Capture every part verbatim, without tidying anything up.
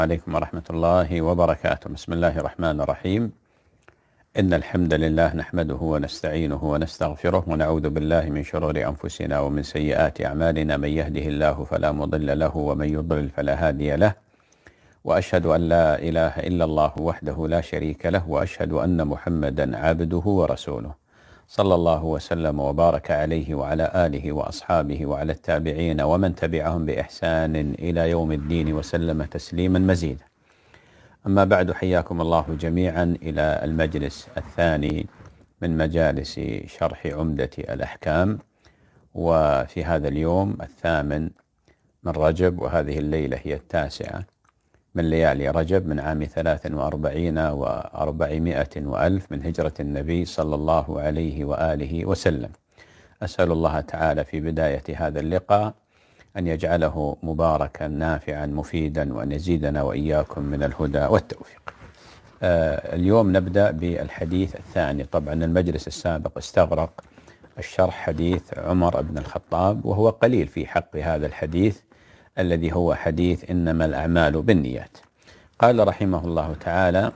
عليكم ورحمة الله وبركاته. بسم الله الرحمن الرحيم. إن الحمد لله نحمده ونستعينه ونستغفره ونعوذ بالله من شرور أنفسنا ومن سيئات أعمالنا، من يهده الله فلا مضل له ومن يضلل فلا هادي له، وأشهد أن لا إله إلا الله وحده لا شريك له، وأشهد أن محمدا عبده ورسوله، صلى الله وسلم وبارك عليه وعلى آله وأصحابه وعلى التابعين ومن تبعهم بإحسان إلى يوم الدين وسلم تسليما مزيدا. أما بعد، حياكم الله جميعا إلى المجلس الثاني من مجالس شرح عمدة الأحكام، وفي هذا اليوم الثامن من رجب، وهذه الليلة هي التاسعة من ليالي رجب من عام ثلاث وأربعين وأربعمائة وألف من هجرة النبي صلى الله عليه وآله وسلم. أسأل الله تعالى في بداية هذا اللقاء أن يجعله مباركا نافعا مفيدا، وأن يزيدنا وإياكم من الهدى والتوفيق. آه اليوم نبدأ بالحديث الثاني. طبعا المجلس السابق استغرق الشرح حديث عمر بن الخطاب، وهو قليل في حق هذا الحديث الذي هو حديث إنما الأعمال بالنيات. قال رحمه الله تعالى: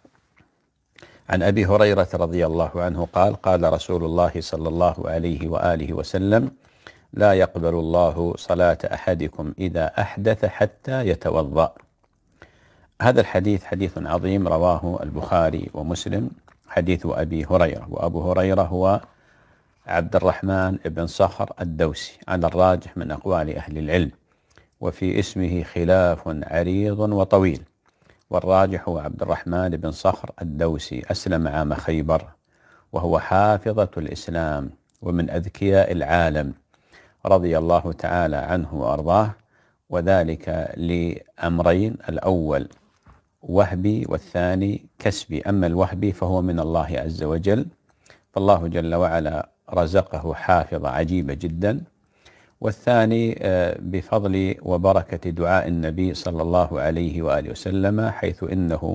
عن أبي هريرة رضي الله عنه قال: قال رسول الله صلى الله عليه وآله وسلم: لا يقبل الله صلاة أحدكم إذا أحدث حتى يتوضأ. هذا الحديث حديث عظيم رواه البخاري ومسلم، حديث أبي هريرة. وأبو هريرة هو عبد الرحمن بن صخر الدوسي على الراجح من أقوال أهل العلم، وفي اسمه خلاف عريض وطويل، والراجح هو عبد الرحمن بن صخر الدوسي. أسلم عام خيبر، وهو حافظة الإسلام ومن أذكياء العالم رضي الله تعالى عنه وأرضاه، وذلك لأمرين: الأول وهبي والثاني كسبي. أما الوهبي فهو من الله عز وجل، فالله جل وعلا رزقه حافظة عجيبة جدا، والثاني بفضل وبركة دعاء النبي صلى الله عليه وآله وسلم، حيث إنه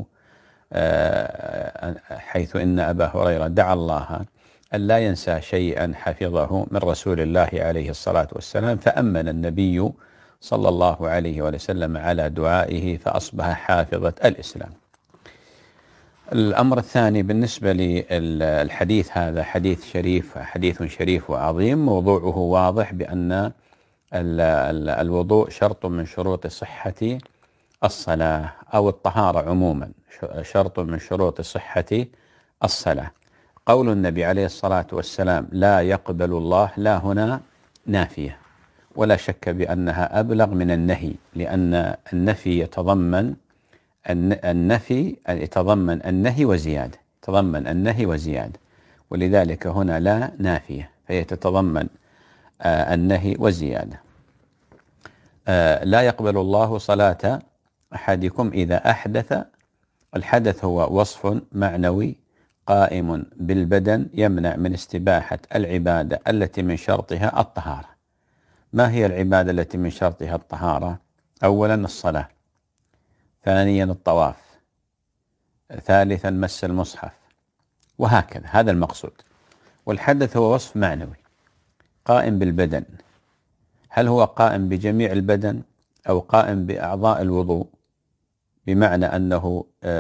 حيث إن أبا هريرة دعا الله أن لا ينسى شيئا حفظه من رسول الله عليه الصلاة والسلام، فأمن النبي صلى الله عليه وآله وسلم على دعائه فأصبح حافظة الإسلام. الأمر الثاني بالنسبة للحديث، هذا حديث شريف، حديث شريف وعظيم. موضوعه واضح بأن الوضوء شرط من شروط صحة الصلاة، أو الطهارة عموما شرط من شروط صحة الصلاة. قول النبي عليه الصلاة والسلام: لا يقبل الله، لا هنا نافية، ولا شك بأنها أبلغ من النهي، لأن النفي يتضمن النفي يتضمن النهي وزيادة، يتضمن النهي وزيادة، ولذلك هنا لا نافية، فهي تتضمن آه النهي والزيادة. آه لا يقبل الله صلاة أحدكم إذا أحدث. الحدث هو وصف معنوي قائم بالبدن يمنع من استباحة العبادة التي من شرطها الطهارة. ما هي العبادة التي من شرطها الطهارة؟ أولا الصلاة، ثانيا الطواف، ثالثا مس المصحف، وهكذا. هذا المقصود. والحدث هو وصف معنوي قائم بالبدن. هل هو قائم بجميع البدن أو قائم بأعضاء الوضوء؟ بمعنى أنه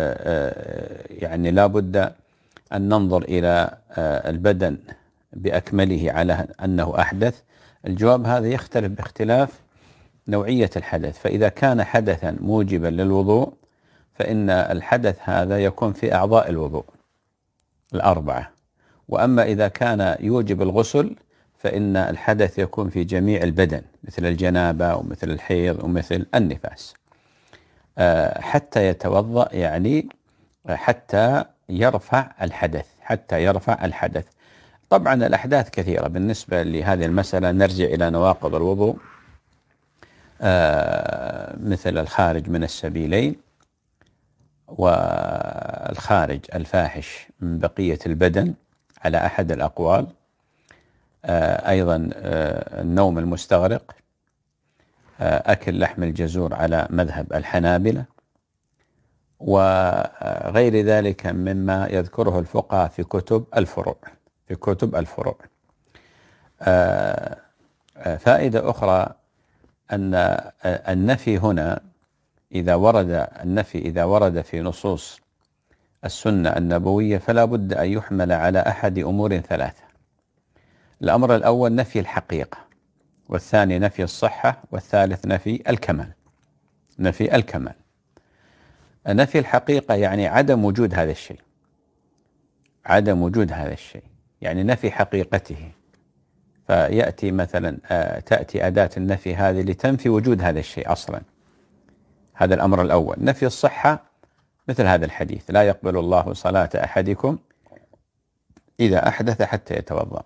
يعني لا بد أن ننظر إلى البدن بأكمله على أنه أحدث. الجواب هذا يختلف باختلاف نوعية الحدث. فإذا كان حدثا موجبا للوضوء فإن الحدث هذا يكون في أعضاء الوضوء الأربعة، وأما إذا كان يوجب الغسل فإن الحدث يكون في جميع البدن، مثل الجنابة ومثل الحيض ومثل النفاس. حتى يتوضأ، يعني حتى يرفع الحدث، حتى يرفع الحدث. طبعا الأحداث كثيرة بالنسبة لهذه المسألة. نرجع إلى نواقض الوضوء، آه مثل الخارج من السبيلين، والخارج الفاحش من بقية البدن على أحد الأقوال، آه أيضا آه النوم المستغرق، آه أكل لحم الجزور على مذهب الحنابلة، وغير ذلك مما يذكره الفقهاء في كتب الفروع في كتب الفروع. آه فائدة أخرى أن النفي هنا إذا ورد النفي إذا ورد في نصوص السنة النبوية فلا بد أن يحمل على أحد أمور ثلاثة. الأمر الأول نفي الحقيقة، والثاني نفي الصحة، والثالث نفي الكمال. نفي الكمال. نفي الحقيقة يعني عدم وجود هذا الشيء، عدم وجود هذا الشيء يعني نفي حقيقته، فيأتي مثلا تأتي أداة النفي هذه لتنفي وجود هذا الشيء أصلا. هذا الأمر الأول. نفي الصحة مثل هذا الحديث: لا يقبل الله صلاة أحدكم إذا أحدث حتى يتوضأ،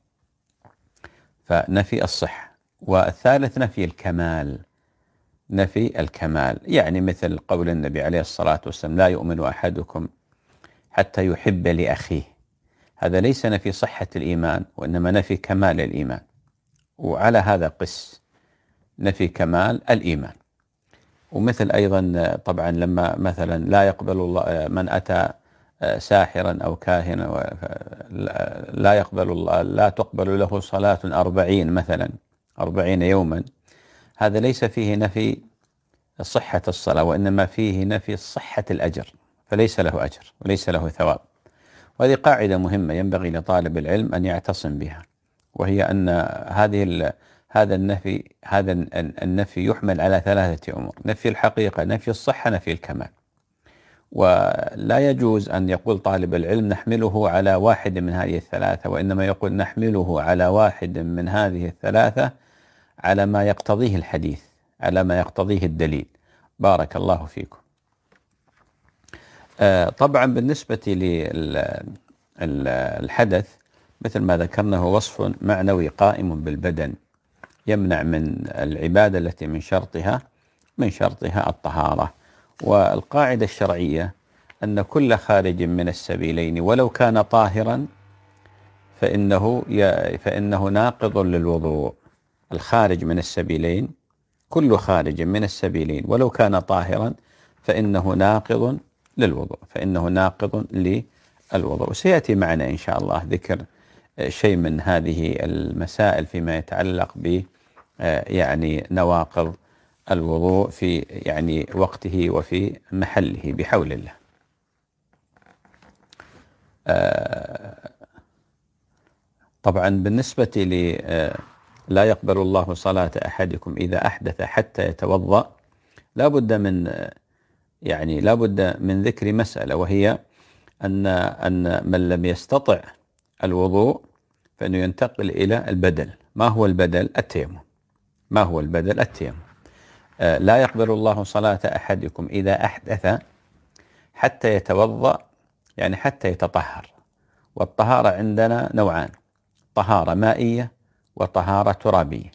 فنفي الصحة. والثالث نفي الكمال، نفي الكمال يعني مثل قول النبي عليه الصلاة والسلام: لا يؤمن أحدكم حتى يحب لأخيه. هذا ليس نفي صحة الإيمان، وإنما نفي كمال الإيمان. وعلى هذا قس نفي كمال الإيمان. ومثل أيضا طبعا لما مثلا لا يقبل الله من أتى ساحرا أو كاهنا لا يقبل الله لا تقبل له صلاة أربعين مثلا أربعين يوما، هذا ليس فيه نفي صحة الصلاة، وإنما فيه نفي صحة الأجر، فليس له أجر وليس له ثواب. وهذه قاعدة مهمة ينبغي لطالب العلم أن يعتصم بها، وهي أن هذه هذا النفي هذا النفي يحمل على ثلاثة أمور: نفي الحقيقة، نفي الصحة، نفي الكمال. ولا يجوز أن يقول طالب العلم نحمله على واحد من هذه الثلاثة، وإنما يقول نحمله على واحد من هذه الثلاثة على ما يقتضيه الحديث، على ما يقتضيه الدليل. بارك الله فيكم. طبعا بالنسبة للحدث مثل ما ذكرنا هو وصف معنوي قائم بالبدن، يمنع من العبادة التي من شرطها من شرطها الطهارة. والقاعدة الشرعية أن كل خارج من السبيلين ولو كان طاهرا فإنه فإنه ناقض للوضوء. الخارج من السبيلين، كل خارج من السبيلين ولو كان طاهرا فإنه ناقض للوضوء فإنه ناقض للوضوء. وسيأتي معنا إن شاء الله ذكر شيء من هذه المسائل فيما يتعلق ب يعني نواقض الوضوء في يعني وقته وفي محله بحول الله. طبعا بالنسبة ل لا يقبل الله صلاة أحدكم إذا أحدث حتى يتوضأ، لا بد من يعني لا بد من ذكر مسألة، وهي أن أن من لم يستطع الوضوء فإنه ينتقل إلى البدل. ما هو البدل؟ التيمم. ما هو البدل؟ التيمم. آه لا يقبل الله صلاة أحدكم إذا أحدث حتى يتوضأ، يعني حتى يتطهر. والطهارة عندنا نوعان: طهارة مائية وطهارة ترابية.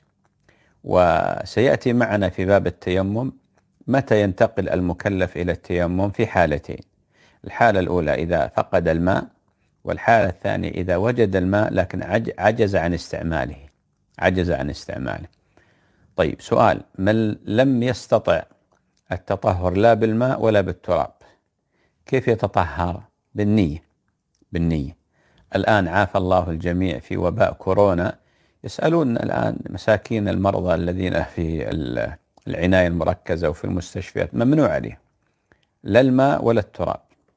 وسيأتي معنا في باب التيمم متى ينتقل المكلف إلى التيمم في حالتين: الحالة الأولى إذا فقد الماء، والحالة الثانية إذا وجد الماء لكن عجز عن استعماله عجز عن استعماله. طيب سؤال: من لم يستطع التطهر لا بالماء ولا بالتراب كيف يتطهر؟ بالنية. بالنية. الآن عافى الله الجميع في وباء كورونا، يسألون الآن مساكين المرضى الذين في العناية المركزة وفي المستشفيات ممنوع عليهم لا الماء ولا التراب.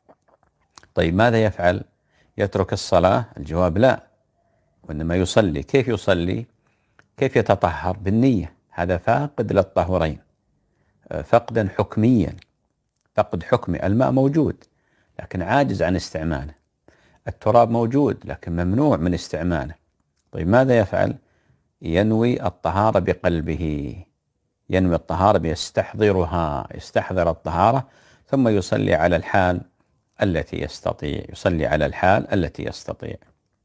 طيب ماذا يفعل؟ يترك الصلاة؟ الجواب لا، وإنما يصلي. كيف يصلي؟ كيف يتطهر؟ بالنية. هذا فاقد للطهورين فقدا حكميا، فقد حكمي. الماء موجود لكن عاجز عن استعماله، التراب موجود لكن ممنوع من استعماله. طيب ماذا يفعل؟ ينوي الطهارة بقلبه، ينوي الطهارة بيستحضرها، يستحضر الطهارة، ثم يصلي على الحال التي يستطيع يصلي على الحال التي يستطيع.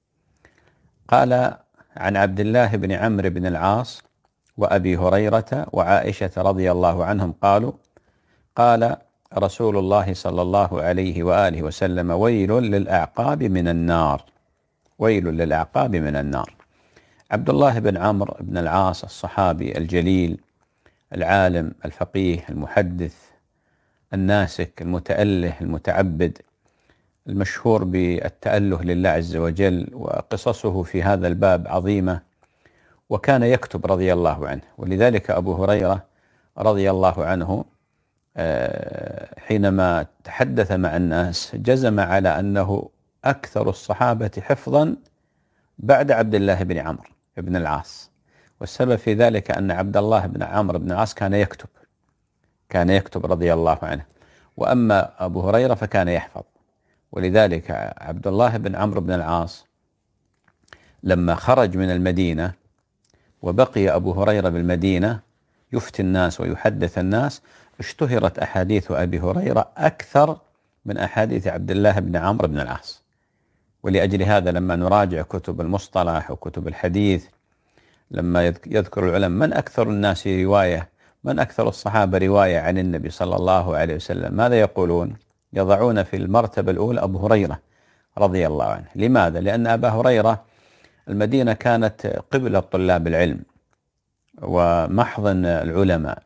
قال عن عبد الله بن عمرو بن العاص وأبي هريرة وعائشة رضي الله عنهم قالوا: قال رسول الله صلى الله عليه وآله وسلم: ويل للأعقاب من النار. ويل للأعقاب من النار. عبد الله بن عمرو بن العاص الصحابي الجليل العالم الفقيه المحدث الناسك المتأله المتعبد المشهور بالتأله لله عز وجل، وقصصه في هذا الباب عظيمة، وكان يكتب رضي الله عنه. ولذلك أبو هريرة رضي الله عنه حينما تحدث مع الناس جزم على أنه أكثر الصحابة حفظا بعد عبد الله بن عمرو بن العاص، والسبب في ذلك أن عبد الله بن عمرو بن العاص كان يكتب كان يكتب رضي الله عنه، وأما أبو هريرة فكان يحفظ. ولذلك عبد الله بن عمرو بن العاص لما خرج من المدينة وبقي أبو هريرة بالمدينة يفتي الناس ويحدث الناس، اشتهرت أحاديث أبي هريرة أكثر من أحاديث عبد الله بن عمرو بن العاص. ولأجل هذا لما نراجع كتب المصطلح وكتب الحديث، لما يذكر العلماء من أكثر الناس رواية، من أكثر الصحابة رواية عن النبي صلى الله عليه وسلم، ماذا يقولون؟ يضعون في المرتبة الأولى أبو هريرة رضي الله عنه. لماذا؟ لأن أبا هريرة المدينة كانت قبلة طلاب العلم ومحضن العلماء،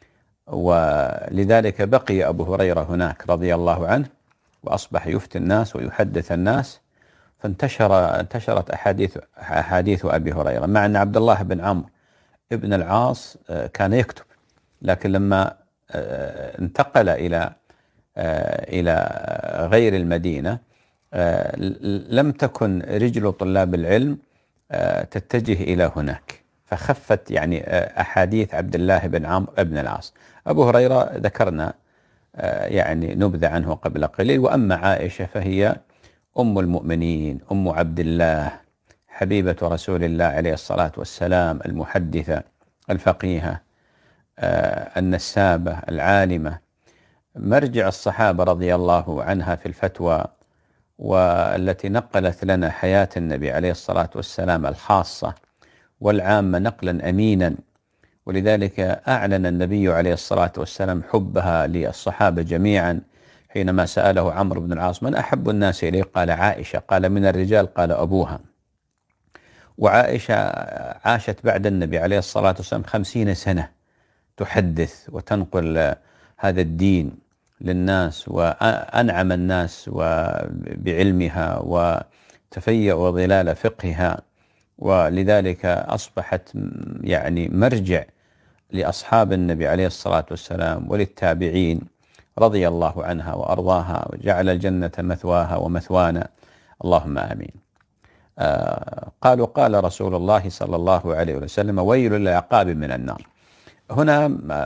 ولذلك بقي أبو هريرة هناك رضي الله عنه وأصبح يفتي الناس ويحدث الناس، فانتشر انتشرت أحاديث أحاديث أبي هريرة، مع أن عبد الله بن عمرو ابن العاص كان يكتب، لكن لما انتقل إلى إلى غير المدينة لم تكن رجل طلاب العلم تتجه إلى هناك، فخفت يعني أحاديث عبد الله بن عمرو بن العاص. أبو هريرة ذكرنا يعني نبذة عنه قبل قليل. وأما عائشة فهي أم المؤمنين، أم عبد الله، حبيبة رسول الله عليه الصلاة والسلام، المحدثة الفقيهة النسابة العالمة، مرجع الصحابة رضي الله عنها في الفتوى، والتي نقلت لنا حياة النبي عليه الصلاة والسلام الخاصة والعامة نقلا أمينا. ولذلك أعلن النبي عليه الصلاة والسلام حبها للصحابة جميعا حينما سأله عمرو بن العاص من أحب الناس إليه؟ قال عائشة. قال من الرجال؟ قال أبوها. وعائشة عاشت بعد النبي عليه الصلاة والسلام خمسين سنة تحدث وتنقل هذا الدين للناس، وأنعم الناس بعلمها وتفيأ ظلال فقهها، ولذلك أصبحت يعني مرجع لأصحاب النبي عليه الصلاة والسلام وللتابعين رضي الله عنها وأرضاها، وجعل الجنة مثواها ومثوانا، اللهم آمين. آه قالوا قال رسول الله صلى الله عليه وسلم ويل للعقاب من النار. هنا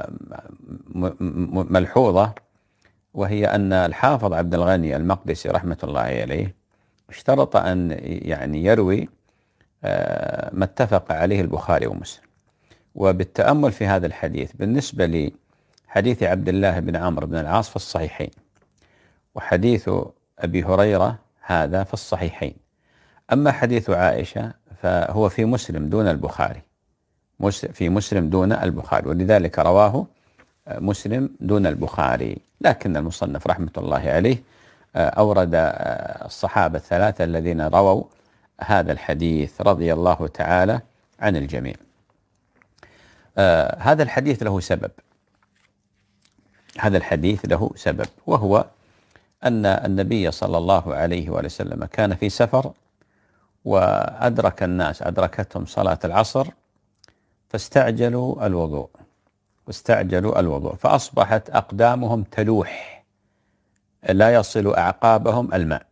ملحوظة، وهي أن الحافظ عبد الغني المقدسي رحمة الله عليه اشترط أن يعني يروي ما اتفق عليه البخاري ومسلم. وبالتأمل في هذا الحديث بالنسبة لحديث عبد الله بن عمرو بن العاص في الصحيحين، وحديث أبي هريرة هذا في الصحيحين. أما حديث عائشة فهو في مسلم دون البخاري، في مسلم دون البخاري، ولذلك رواه مسلم دون البخاري. لكن المصنف رحمة الله عليه أورد الصحابة الثلاثة الذين رووا هذا الحديث رضي الله تعالى عن الجميع. آه هذا الحديث له سبب هذا الحديث له سبب وهو أن النبي صلى الله عليه وسلم كان في سفر، وأدرك الناس أدركتهم صلاة العصر فاستعجلوا الوضوء واستعجلوا الوضوء فأصبحت أقدامهم تلوح لا يصل أعقابهم الماء،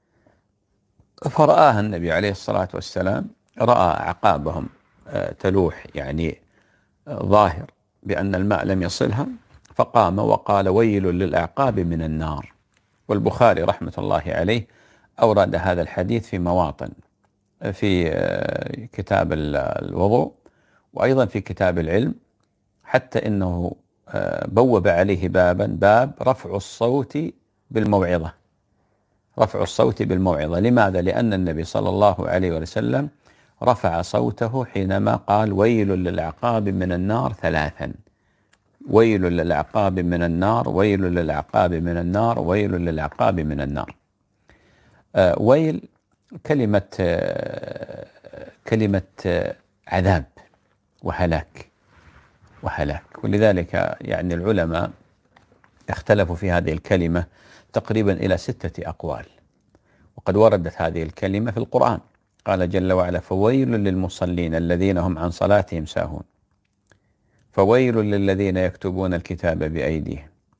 فرآها النبي عليه الصلاة والسلام، رأى أعقابهم تلوح يعني ظاهر بأن الماء لم يصلها، فقام وقال ويل للأعقاب من النار. والبخاري رحمة الله عليه أورد هذا الحديث في مواطن، في كتاب الوضوء وأيضا في كتاب العلم، حتى إنه بوب عليه بابا باب رفع الصوت بالموعظة رفع الصوت بالموعظة. لماذا؟ لأن النبي صلى الله عليه وسلم رفع صوته حينما قال ويل للعقاب من النار ثلاثا، ويل للعقاب من النار، ويل للعقاب من النار، ويل للعقاب من النار. آه ويل كلمة آه كلمة آه عذاب وهلاك وهلاك ولذلك يعني العلماء اختلفوا في هذه الكلمة تقريبا إلى ستة أقوال، وقد وردت هذه الكلمة في القرآن. قال جل وعلا فويل للمصلين الذين هم عن صلاتهم ساهون، فويل للذين يكتبون الكتاب بأيديهم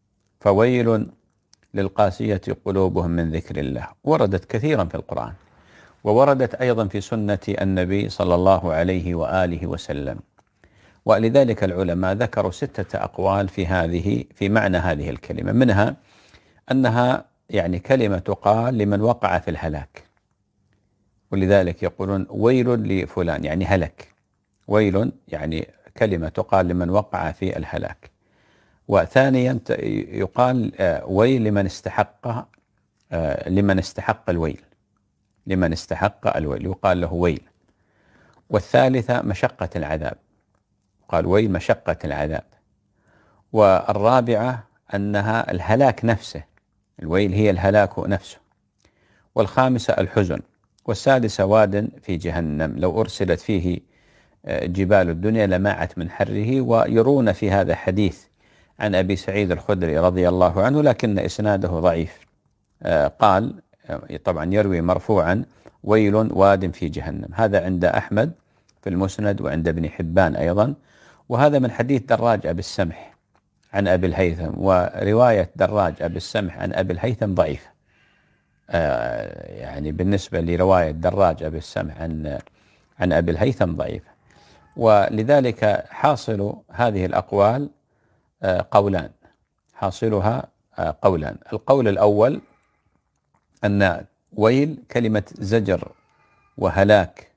فويل للقاسية قلوبهم من ذكر الله، وردت كثيرا في القرآن، ووردت أيضا في سنة النبي صلى الله عليه وآله وسلم. ولذلك العلماء ذكروا ستة أقوال في هذه في معنى هذه الكلمة، منها أنها يعني كلمة تقال لمن وقع في الهلاك، ولذلك يقولون ويل لفلان يعني هلك، ويل يعني كلمة تقال لمن وقع في الهلاك. وثانيا يقال ويل لمن استحق لمن استحق الويل، لمن استحق الويل يقال له ويل. والثالثة مشقة العذاب، قال ويل مشقة العذاب. والرابعة أنها الهلاك نفسه، الويل هي الهلاك نفسه. والخامسة الحزن. والسادسة واد في جهنم لو أرسلت فيه جبال الدنيا لماعت من حره. ويرون في هذا حديث عن أبي سعيد الخدري رضي الله عنه لكن إسناده ضعيف، قال طبعا يروي مرفوعا ويل واد في جهنم، هذا عند أحمد في المسند وعند ابن حبان أيضا، وهذا من حديث دراج أبي السمح عن أبي الهيثم، ورواية دراج أبي السمح عن أبي الهيثم ضعيفة، آه يعني بالنسبة لرواية دراج أبي السمح عن عن أبي الهيثم ضعيفة. ولذلك حاصل هذه الأقوال آه قولان، حاصلها آه قولان. القول الأول أن ويل كلمة زجر وهلاك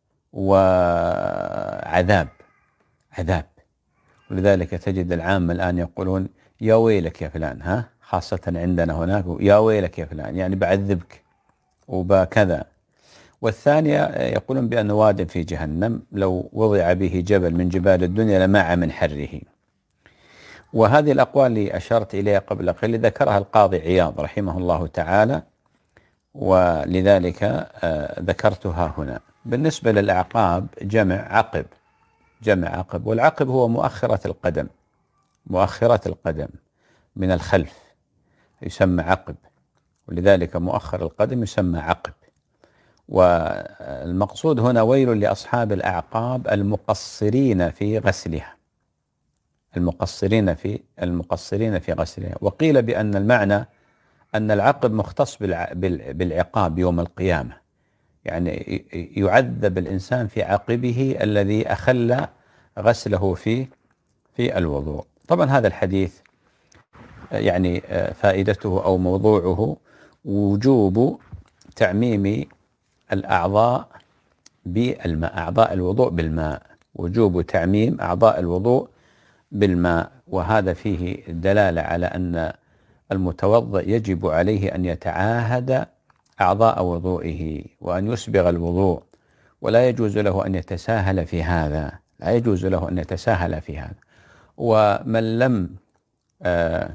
وعذاب، عذاب، ولذلك تجد العامة الآن يقولون يا ويلك يا فلان، ها خاصة عندنا هناك يا ويلك يا فلان يعني بعذبك وبكذا. والثانية يقولون بأن واد في جهنم لو وضع به جبل من جبال الدنيا لماع من حره. وهذه الأقوال اللي أشرت إليها قبل قليل ذكرها القاضي عياض رحمه الله تعالى، ولذلك آه ذكرتها هنا. بالنسبة للأعقاب جمع عقب، جمع عقب، والعقب هو مؤخرة القدم، مؤخرة القدم من الخلف يسمى عقب، ولذلك مؤخر القدم يسمى عقب. والمقصود هنا ويل لأصحاب الأعقاب المقصرين في غسلها، المقصرين في المقصرين في غسلها. وقيل بأن المعنى أن العقب مختص بالعقاب يوم القيامة، يعني يعذب الإنسان في عقبه الذي أخل غسله في في الوضوء. طبعا هذا الحديث يعني فائدته أو موضوعه وجوب تعميم الأعضاء بالماء، أعضاء الوضوء بالماء، وجوب تعميم أعضاء الوضوء بالماء. وهذا فيه دلالة على أن المتوضئ يجب عليه أن يتعاهد أعضاء وضوئه وأن يسبغ الوضوء، ولا يجوز له أن يتساهل في هذا، لا يجوز له أن يتساهل في هذا. ومن لم آه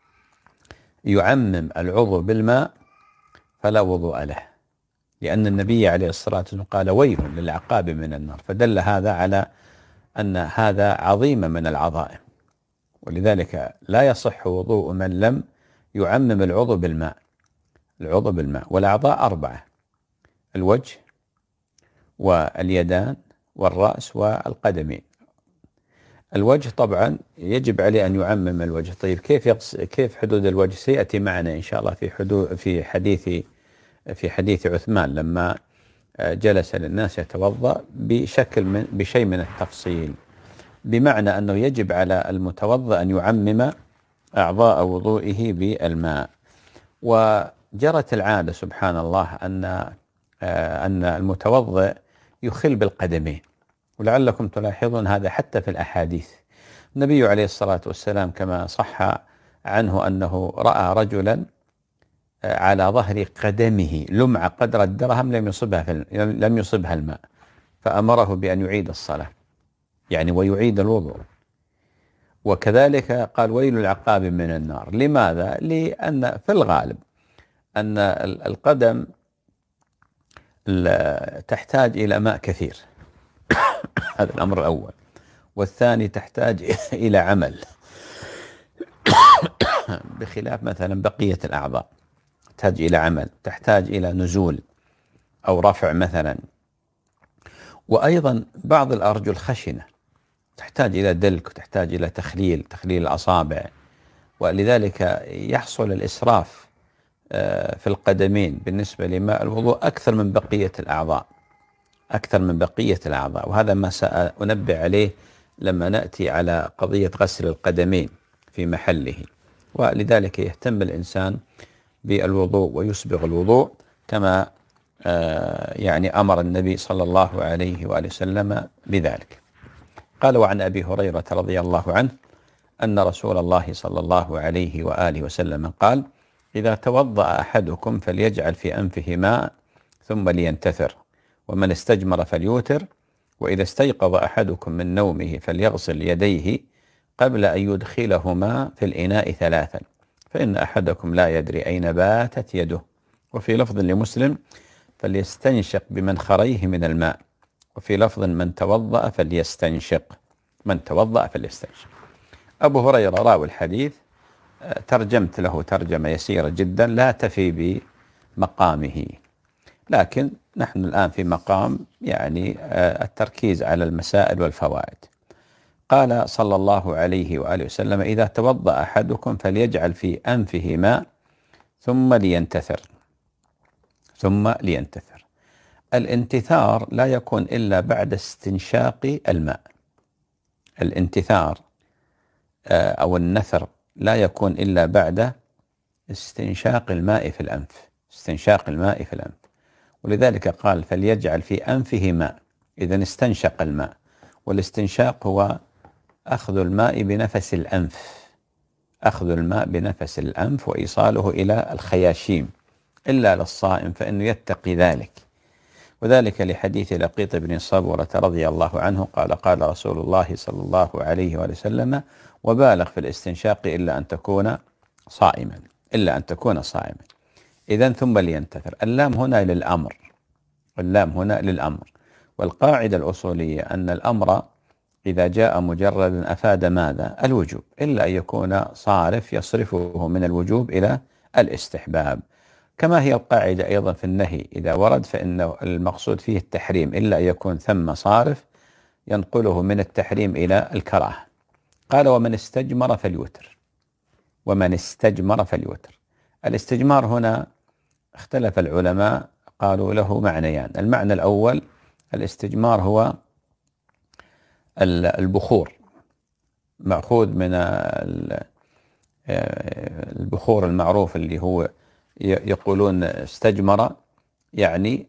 يعمم العضو بالماء فلا وضوء له، لأن النبي عليه الصلاة والسلام قال ويل للعقاب من النار، فدل هذا على أن هذا عظيم من العظائم، ولذلك لا يصح وضوء من لم يعمم العضو بالماء، العضو بالماء. والأعضاء أربعة: الوجه واليدان والرأس والقدمين. الوجه طبعا يجب عليه أن يعمم الوجه. طيب كيف يقص... كيف حدود الوجه؟ سيأتي معنا إن شاء الله في حدود في حديث في حديث عثمان لما جلس للناس يتوضأ بشكل من بشيء من التفصيل، بمعنى أنه يجب على المتوضأ أن يعمم أعضاء وضوئه بالماء. وجرت العادة سبحان الله أن أن المتوضئ يخل بالقدمين، ولعلكم تلاحظون هذا حتى في الأحاديث. النبي عليه الصلاة والسلام كما صح عنه أنه رأى رجلا على ظهر قدمه لمعة قدر الدرهم لم يصبها في لم يصبها الماء، فأمره بأن يعيد الصلاة يعني ويعيد الوضوء. وكذلك قال ويل العقاب من النار. لماذا؟ لأن في الغالب أن القدم تحتاج إلى ماء كثير هذا الأمر الأول. والثاني تحتاج إلى عمل بخلاف مثلا بقية الأعضاء، تحتاج إلى عمل، تحتاج إلى نزول أو رفع مثلا. وأيضا بعض الأرجل خشنة تحتاج إلى دلك وتحتاج إلى تخليل تخليل الأصابع ولذلك يحصل الإسراف في القدمين بالنسبة لماء الوضوء أكثر من بقية الأعضاء أكثر من بقية الأعضاء وهذا ما سأنبه عليه لما نأتي على قضية غسل القدمين في محله. ولذلك يهتم الإنسان بالوضوء ويسبغ الوضوء كما يعني أمر النبي صلى الله عليه وآله وسلم بذلك. قال: وعن أبي هريرة رضي الله عنه أن رسول الله صلى الله عليه وآله وسلم قال: إذا توضأ أحدكم فليجعل في أنفه ماء ثم لينتثر، ومن استجمر فليوتر، وإذا استيقظ أحدكم من نومه فليغسل يديه قبل أن يدخلهما في الإناء ثلاثا، فإن أحدكم لا يدري أين باتت يده. وفي لفظ لمسلم: فليستنشق بمنخريه من الماء. وفي لفظ: من توضأ فليستنشق من توضأ فليستنشق. أبو هريرة راوي الحديث ترجمت له ترجمة يسيرة جدا لا تفي بمقامه، لكن نحن الآن في مقام يعني التركيز على المسائل والفوائد. قال صلى الله عليه وآله وسلم: إذا توضأ أحدكم فليجعل في أنفه ماء ثم لينتثر ثم لينتثر. الانتثار لا يكون إلا بعد استنشاق الماء. الانتثار أو النثر لا يكون إلا بعد استنشاق الماء في الأنف استنشاق الماء في الأنف ولذلك قال: فليجعل في أنفه ماء. إذن استنشق الماء، والاستنشاق هو أخذ الماء بنفس الأنف أخذ الماء بنفس الأنف وإيصاله إلى الخياشيم، إلا للصائم فإنه يتقي ذلك. وذلك لحديث لقيط بن صبرة رضي الله عنه قال: قال رسول الله صلى الله عليه وسلم: وبالغ في الاستنشاق إلا أن تكون صائما إلا أن تكون صائما. إذن ثم لينتثر. اللام هنا للأمر اللام هنا للأمر والقاعدة الأصولية أن الأمر إذا جاء مجردا أفاد ماذا؟ الوجوب، إلا أن يكون صارف يصرفه من الوجوب إلى الاستحباب. كما هي القاعدة أيضا في النهي إذا ورد فإن المقصود فيه التحريم، إلا أن يكون ثم صارف ينقله من التحريم إلى الكراهة. قال: ومن استجمر فليوتر ومن استجمر فليوتر. الاستجمار هنا اختلف العلماء، قالوا له معنيان. المعنى الأول: الاستجمار هو البخور، مأخوذ من البخور المعروف اللي هو يقولون استجمر، يعني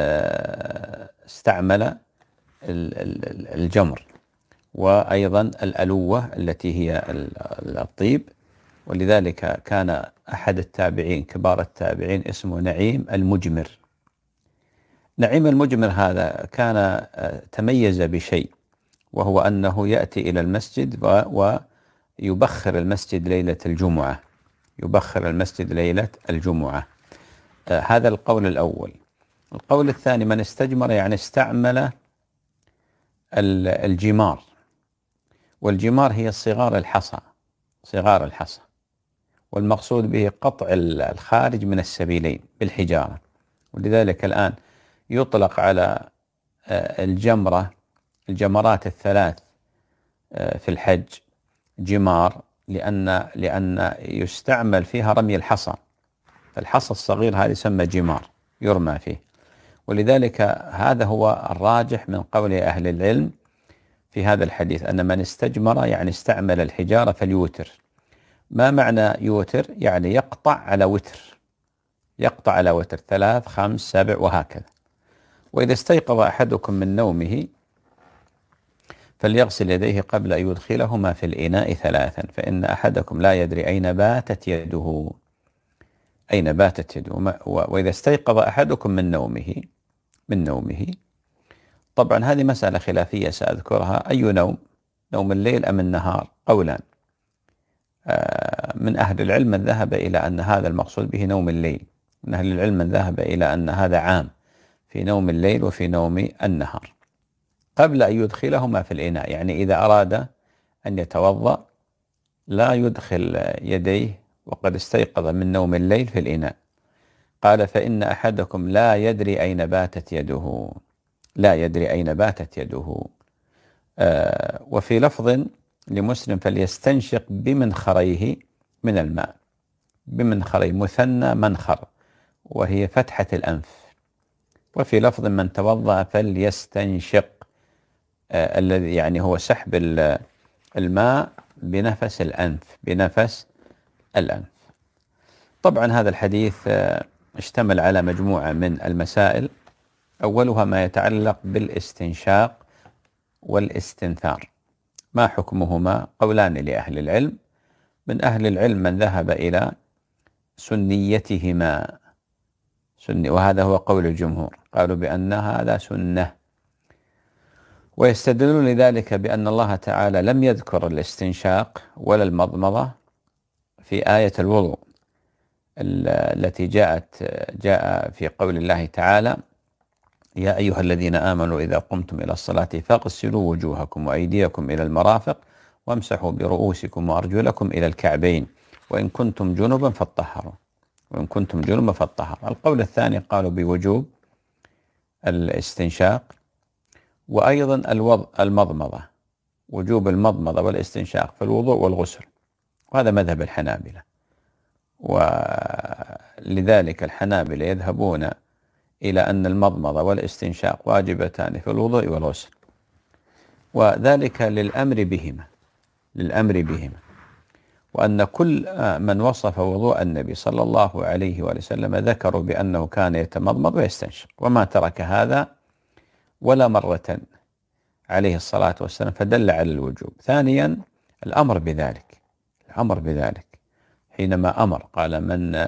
استعمل الجمر، وأيضا الألوة التي هي الطيب. ولذلك كان أحد التابعين كبار التابعين اسمه نعيم المجمر. نعيم المجمر هذا كان تميز بشيء، وهو أنه يأتي إلى المسجد ويبخر المسجد ليلة الجمعة يبخر المسجد ليلة الجمعة. هذا القول الأول. القول الثاني: من استجمر يعني استعمل الجمار، والجمار هي صغار الحصى صغار الحصى والمقصود به قطع الخارج من السبيلين بالحجارة. ولذلك الآن يطلق على الجمرة الجمرات الثلاث في الحج جمار، لأن لأن يستعمل فيها رمي الحصى، فالحصى الصغير هذا يسمى جمار يرمى فيه. ولذلك هذا هو الراجح من قول أهل العلم في هذا الحديث، أن من استجمر يعني استعمل الحجارة فليوتر. ما معنى يوتر؟ يعني يقطع على وتر يقطع على وتر ثلاث خمس سبع وهكذا. وإذا استيقظ أحدكم من نومه فليغسل يديه قبل أن يدخلهما في الإناء ثلاثا، فإن أحدكم لا يدري أين باتت يده أين باتت يده وإذا استيقظ أحدكم من نومه من نومه طبعا هذه مسألة خلافية سأذكرها. أي نوم؟ نوم الليل أم النهار؟ قولان. من أهل العلم من ذهب إلى أن هذا المقصود به نوم الليل، من أهل العلم من ذهب إلى أن هذا عام في نوم الليل وفي نوم النهار. قبل أن يدخلهما في الإناء، يعني إذا أراد أن يتوضأ لا يدخل يديه وقد استيقظ من نوم الليل في الإناء. قال: فإن أحدكم لا يدري أين باتت يده لا يدري أين باتت يده. آه وفي لفظ لمسلم: فليستنشق بمنخريه من الماء بمنخرين، مثنى منخر وهي فتحة الأنف. وفي لفظ من توضأ فليستنشق، آه الذي يعني هو سحب الماء بنفس الأنف بنفس الأنف. طبعا هذا الحديث آه اشتمل على مجموعة من المسائل، أولها ما يتعلق بالاستنشاق والاستنثار، ما حكمهما؟ قولان لأهل العلم. من أهل العلم من ذهب إلى سنيتهما، سني، وهذا هو قول الجمهور، قالوا بأن هذا سنة، ويستدلون لذلك بأن الله تعالى لم يذكر الاستنشاق ولا المضمضة في آية الوضوء التي جاءت جاء في قول الله تعالى: يا أيها الذين آمنوا إذا قمتم إلى الصلاة فاغسلوا وجوهكم وأيديكم إلى المرافق وامسحوا برؤوسكم وأرجلكم إلى الكعبين وإن كنتم جنبا فاطهروا وإن كنتم جنبا فاطهروا. القول الثاني قالوا بوجوب الاستنشاق، وأيضا المضمضة، وجوب المضمضة والاستنشاق في الوضوء والغسل، وهذا مذهب الحنابلة. ولذلك الحنابلة يذهبون إلى أن المضمضة والاستنشاق واجبتان في الوضوء والغسل، وذلك للأمر بهما للأمر بهما وأن كل من وصف وضوء النبي صلى الله عليه وسلم ذكروا بأنه كان يتمضمض ويستنشق، وما ترك هذا ولا مرة عليه الصلاة والسلام، فدل على الوجوب. ثانيا الأمر بذلك الأمر بذلك حينما أمر قال: من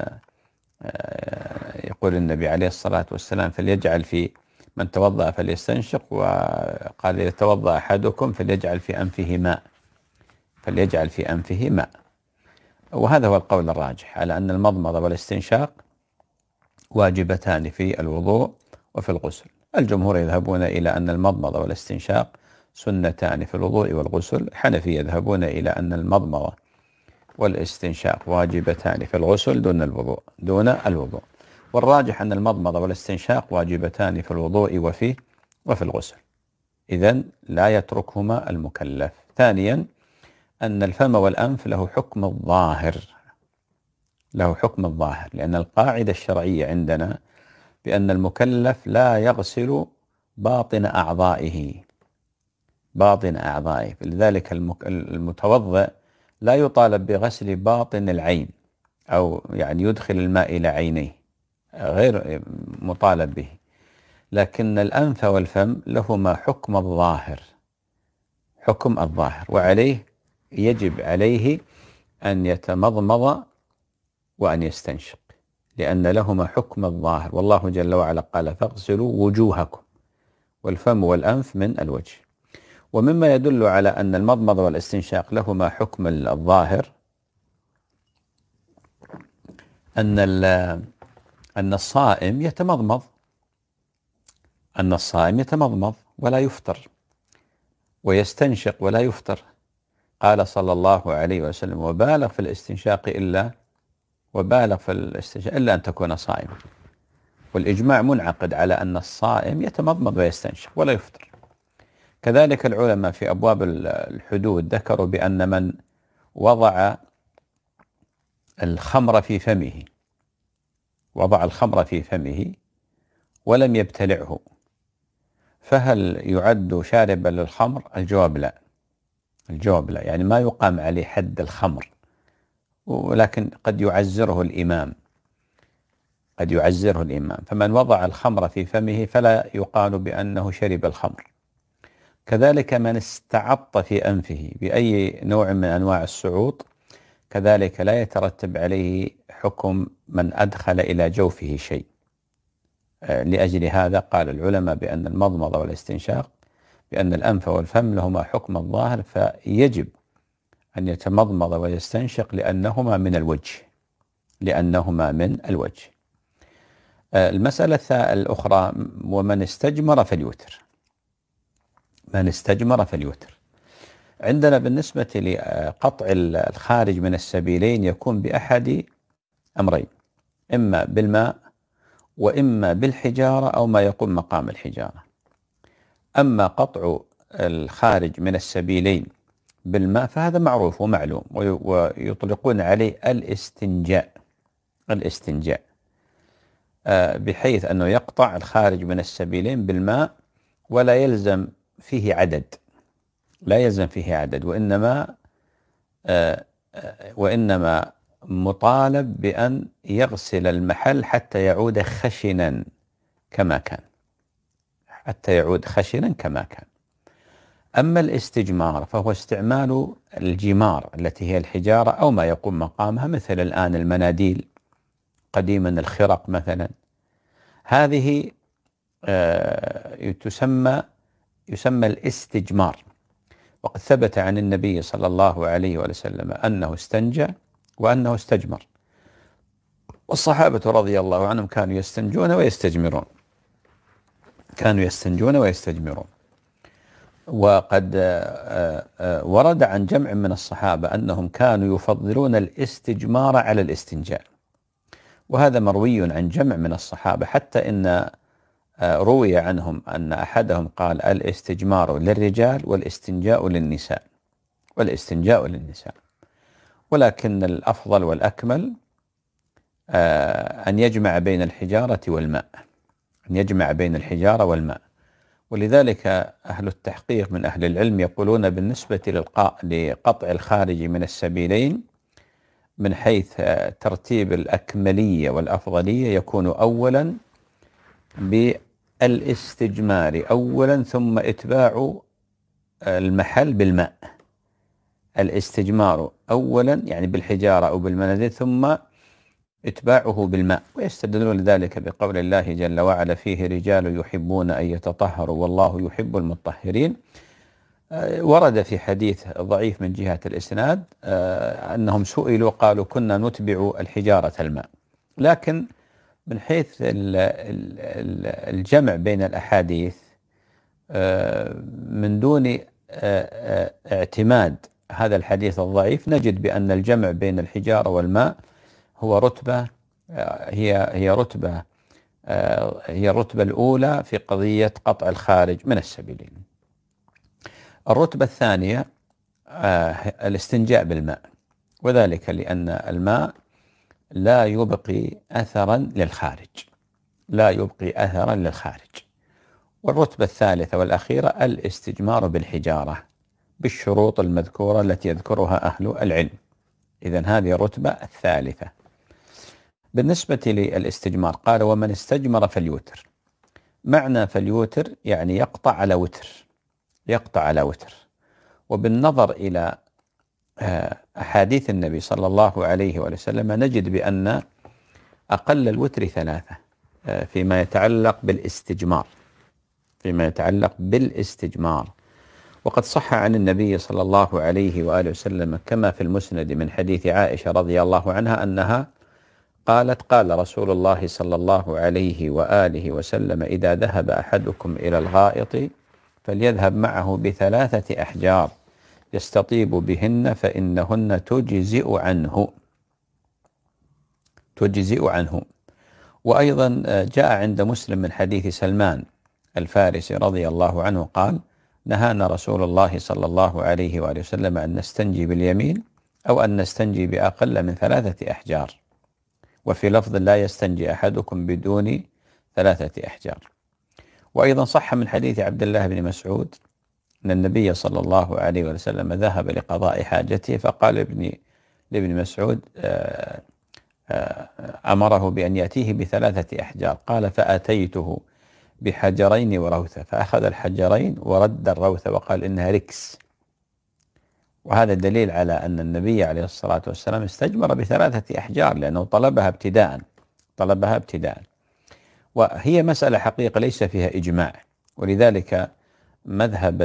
يقول النبي عليه الصلاة والسلام فليجعل في من توضأ فليستنشق، وقال: يتوضأ أحدكم فليجعل في أنفه ماء فليجعل في أنفه ماء وهذا هو القول الراجح على أن المضمضة والاستنشاق واجبتان في الوضوء وفي الغسل. الجمهور يذهبون إلى أن المضمضة والاستنشاق سنتان في الوضوء والغسل. الحنفية يذهبون إلى أن المضمضة والاستنشاق واجبتان في الغسل دون الوضوء دون الوضوء والراجح أن المضمضة والاستنشاق واجبتان في الوضوء وفي وفي الغسل، إذن لا يتركهما المكلف. ثانيا أن الفم والأنف له حكم الظاهر له حكم الظاهر لأن القاعدة الشرعية عندنا بأن المكلف لا يغسل باطن أعضائه باطن أعضائه لذلك المتوضئ لا يطالب بغسل باطن العين أو يعني يدخل الماء إلى عينيه، غير مطالب به. لكن الأنف والفم لهما حكم الظاهر حكم الظاهر وعليه يجب عليه أن يتمضمض وأن يستنشق لأن لهما حكم الظاهر، والله جل وعلا قال: فاغسلوا وجوهكم، والفم والأنف من الوجه. ومما يدل على أن المضمضة والاستنشاق لهما حكم الظاهر أن أن الصائم يتمضمض أن الصائم يتمضمض ولا يفطر، ويستنشق ولا يفطر. قال صلى الله عليه وسلم: وبالغ في الاستنشاق إلا وبالغ في الاستنشاق إلا أن تكون صائما. والإجماع منعقد على أن الصائم يتمضمض ويستنشق ولا يفطر. كذلك العلماء في أبواب الحدود ذكروا بأن من وضع الخمر في فمه وضع الخمر في فمه ولم يبتلعه فهل يعد شاربا للخمر؟ الجواب لا الجواب لا يعني ما يقام عليه حد الخمر، ولكن قد يعزره الإمام قد يعزره الإمام فمن وضع الخمر في فمه فلا يقال بأنه شرب الخمر. كذلك من استعط في أنفه بأي نوع من أنواع السعوط كذلك لا يترتب عليه حكم من أدخل إلى جوفه شيء. لأجل هذا قال العلماء بأن المضمضة والاستنشاق بأن الأنف والفم لهما حكم الظاهر، فيجب أن يتمضمض ويستنشق لأنهما من الوجه لأنهما من الوجه. المسألة الأخرى: ومن استجمر فليوتر من استجمر فليوتر عندنا بالنسبة لقطع الخارج من السبيلين يكون بأحد أمرين: إما بالماء وإما بالحجارة أو ما يقوم مقام الحجارة. أما قطع الخارج من السبيلين بالماء فهذا معروف ومعلوم، ويطلقون عليه الاستنجاء الاستنجاء بحيث أنه يقطع الخارج من السبيلين بالماء، ولا يلزم فيه عدد لا يلزم فيه عدد وإنما وإنما مطالب بأن يغسل المحل حتى يعود خشنا كما كان حتى يعود خشنا كما كان. أما الاستجمار فهو استعمال الجمار التي هي الحجارة أو ما يقوم مقامها، مثل الآن المناديل، قديما الخرق مثلا. هذه آه تسمى يسمى الاستجمار. وقد ثبت عن النبي صلى الله عليه وسلم أنه استنجى وأنه استجمر، والصحابة رضي الله عنهم كانوا يستنجون ويستجمرون كانوا يستنجون ويستجمرون وقد ورد عن جمع من الصحابة أنهم كانوا يفضلون الاستجمار على الاستنجاء، وهذا مروي عن جمع من الصحابة، حتى إن روي عنهم أن أحدهم قال الاستجمار للرجال والاستنجاء للنساء والاستنجاء للنساء ولكن الأفضل والأكمل أن يجمع بين الحجارة والماء أن يجمع بين الحجارة والماء ولذلك أهل التحقيق من أهل العلم يقولون بالنسبة لقطع الخارج من السبيلين من حيث ترتيب الأكملية والأفضلية يكون أولا بالاستجمار أولا ثم إتباع المحل بالماء. الاستجمار أولا يعني بالحجارة أو بالمناديل ثم إتباعه بالماء، ويستدلون لذلك بقول الله جل وعلا فيه رجال يحبون أن يتطهروا والله يحب المطهرين. ورد في حديث ضعيف من جهة الإسناد أنهم سئلوا قالوا كنا نتبع الحجارة الماء، لكن من حيث الجمع بين الأحاديث من دون اعتماد هذا الحديث الضعيف نجد بأن الجمع بين الحجارة والماء هو رتبة هي هي رتبة هي الرتبة الأولى في قضية قطع الخارج من السبيلين. الرتبة الثانية الاستنجاء بالماء، وذلك لأن الماء لا يبقي أثرا للخارج لا يبقي أثرا للخارج. والرتبة الثالثة والأخيرة الاستجمار بالحجارة بالشروط المذكورة التي يذكرها أهل العلم. إذن هذه الرتبة الثالثة. بالنسبة للاستجمار قال ومن استجمر فليوتر. معنى فليوتر يعني يقطع على وتر يقطع على وتر وبالنظر إلى أحاديث النبي صلى الله عليه وسلم نجد بأن أقل الوتر ثلاثة فيما يتعلق بالاستجمار فيما يتعلق بالاستجمار وقد صح عن النبي صلى الله عليه وآله وسلم كما في المسند من حديث عائشة رضي الله عنها أنها قالت قال رسول الله صلى الله عليه وآله وسلم إذا ذهب أحدكم إلى الغائط فليذهب معه بثلاثة أحجار يستطيب بهن فإنهن تجزئ عنه تجزئ عنه. وأيضا جاء عند مسلم من حديث سلمان الفارسي رضي الله عنه قال نهانا رسول الله صلى الله عليه وآله وسلم أن نستنجي باليمين أو أن نستنجي بأقل من ثلاثة أحجار، وفي لفظ لا يستنجي أحدكم بدون ثلاثة أحجار. وأيضا صح من حديث عبد الله بن مسعود أن النبي صلى الله عليه وسلم ذهب لقضاء حاجته فقال ابن لابن مسعود آآ آآ أمره بأن يأتيه بثلاثة أحجار قال فأتيته بحجرين وروثة فأخذ الحجرين ورد الروثة وقال إنها ركس. وهذا دليل على أن النبي عليه الصلاة والسلام استجمر بثلاثة أحجار لأنه طلبها ابتداء طلبها ابتداء وهي مسألة حقيقة ليس فيها إجماع، ولذلك مذهب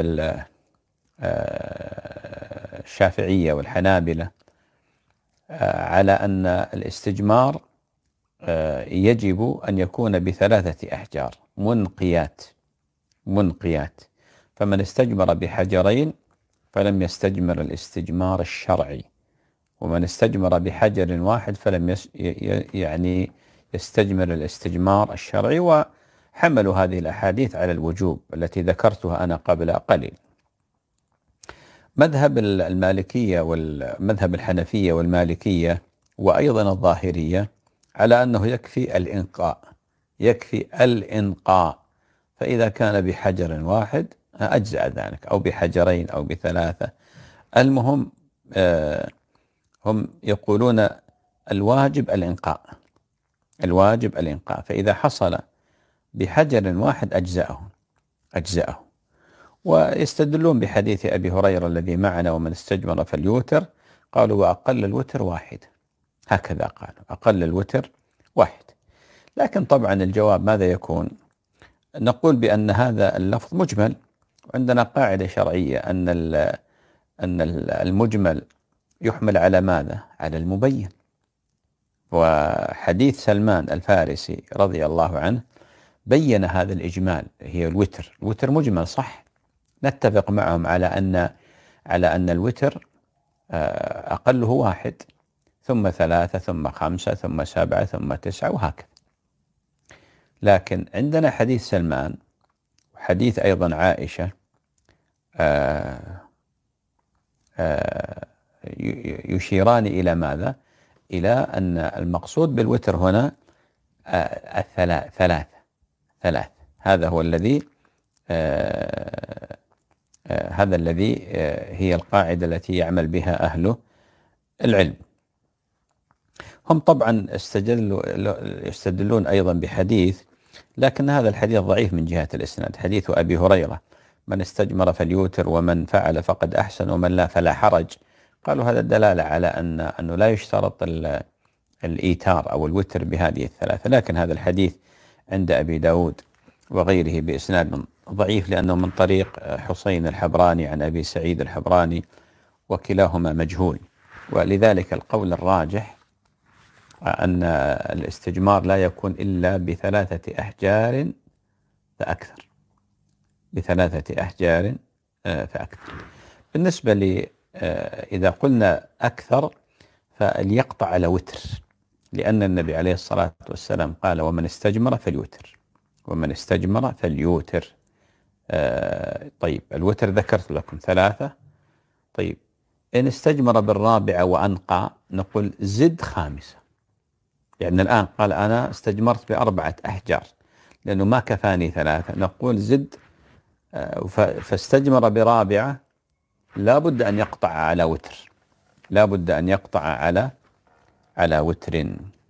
الشافعية والحنابلة على أن الاستجمار يجب أن يكون بثلاثة أحجار منقيات منقيات فمن استجمر بحجرين فلم يستجمر الاستجمار الشرعي، ومن استجمر بحجر واحد فلم يس يعني يستجمر الاستجمار الشرعي. وحملوا هذه الأحاديث على الوجوب التي ذكرتها أنا قبل قليل. مذهب المالكية والمذهب الحنفية والمالكية وأيضا الظاهرية على أنه يكفي الإنقاء، يكفي الإنقاء، فإذا كان بحجر واحد أجزأ ذلك، أو بحجرين أو بثلاثة. المهم آه هم يقولون الواجب الإنقاء، الواجب الإنقاء، فإذا حصل بحجر واحد أجزأه أجزأه ويستدلون بحديث أبي هريرة الذي معنا: ومن استجمر فليوتر، قالوا وأقل الوتر واحد، هكذا قالوا أقل الوتر واحد. لكن طبعا الجواب ماذا يكون؟ نقول بأن هذا اللفظ مجمل، وعندنا قاعدة شرعية أن أن المجمل يحمل على ماذا؟ على المبين. وحديث سلمان الفارسي رضي الله عنه بين هذا الإجمال، هي الوتر، الوتر مجمل صح، نتفق معهم على أن على أن الوتر أقله واحد، ثم ثلاثة، ثم خمسة، ثم سبعة، ثم تسعة، وهكذا. لكن عندنا حديث سلمان وحديث أيضا عائشة آآ آآ يشيران إلى ماذا؟ إلى أن المقصود بالوتر هنا الثلاث ثلاث ثلاث هذا هو الذي آآ آآ هذا الذي هي القاعدة التي يعمل بها أهل العلم. هم طبعا استدلوا يستدلون أيضا بحديث، لكن هذا الحديث ضعيف من جهة الإسناد، حديث أبي هريرة: من استجمر فليوتر، ومن فعل فقد أحسن، ومن لا فلا حرج. قالوا هذا الدلالة على أن أنه لا يشترط الإيتار أو الوتر بهذه الثلاثة، لكن هذا الحديث عند أبي داود وغيره بإسناد ضعيف، لأنه من طريق حسين الحبراني عن أبي سعيد الحبراني، وكلاهما مجهول. ولذلك القول الراجح أن الاستجمار لا يكون إلا بثلاثة أحجار فأكثر، بثلاثة أحجار فأكثر. بالنسبة لي إذا قلنا أكثر فليقطع على وتر، لأن النبي عليه الصلاة والسلام قال: ومن استجمر فليوتر، ومن استجمر فليوتر. طيب الوتر ذكرت لكم ثلاثة. طيب إن استجمر بالرابعة وأنقى نقول زد خامسة، يعني الآن قال أنا استجمرت بأربعة أحجار لأنه ما كفاني ثلاثة، نقول زد فاستجمر برابعة، لا بد أن يقطع على وتر، لا بد أن يقطع على على وتر.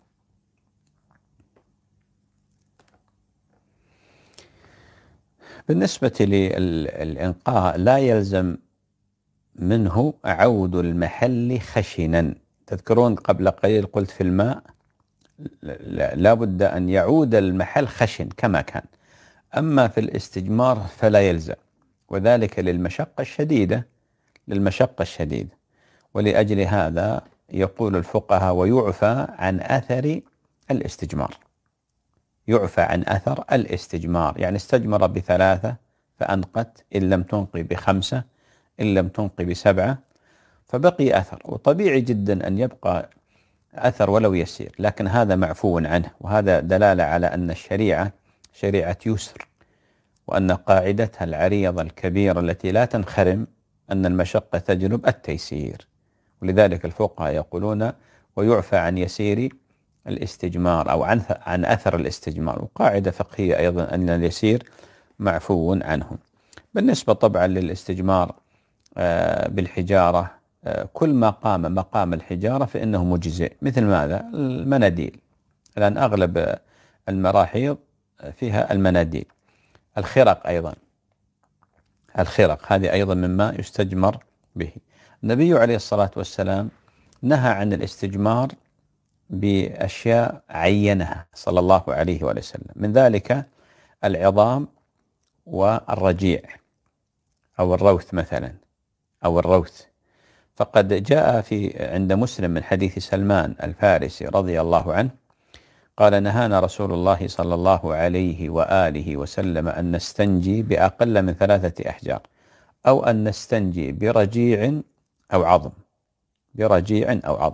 بالنسبة للإنقاء لا يلزم منه عود المحل خشنا. تذكرون قبل قليل قلت في الماء لا بد أن يعود المحل خشن كما كان، أما في الاستجمار فلا يلزم، وذلك للمشقة الشديدة للمشقة الشديدة ولأجل هذا يقول الفقهاء: ويعفى عن أثر الاستجمار، يعفى عن أثر الاستجمار، يعني استجمر بثلاثة فأنقت، إن لم تنقي بخمسة، إن لم تنقي بسبعة، فبقي أثر، وطبيعي جدا أن يبقى أثر ولو يسير، لكن هذا معفو عنه، وهذا دلالة على أن الشريعة شريعة يسر، وأن قاعدتها العريضة الكبيرة التي لا تنخرم أن المشقة تجلب التيسير. ولذلك الفقهاء يقولون: ويعفى عن يسير الاستجمار، أو عن عن أثر الاستجمار، وقاعدة فقهية أيضا أن اليسير معفو عنه. بالنسبة طبعا للاستجمار بالحجارة، كل ما قام مقام الحجارة فإنه مجزئ، مثل ماذا؟ المناديل، لأن أغلب المراحيض فيها المناديل. الخرق أيضا، الخرق هذه أيضا مما يستجمر به. النبي عليه الصلاة والسلام نهى عن الاستجمار بأشياء عينها صلى الله عليه وسلم، من ذلك العظام والرجيع أو الروث مثلا، أو الروث. فقد جاء في عند مسلم من حديث سلمان الفارسي رضي الله عنه قال: نهانا رسول الله صلى الله عليه وآله وسلم أن نستنجي بأقل من ثلاثة أحجار، أو أن نستنجي برجيع أو عظم، برجيع أو عظم.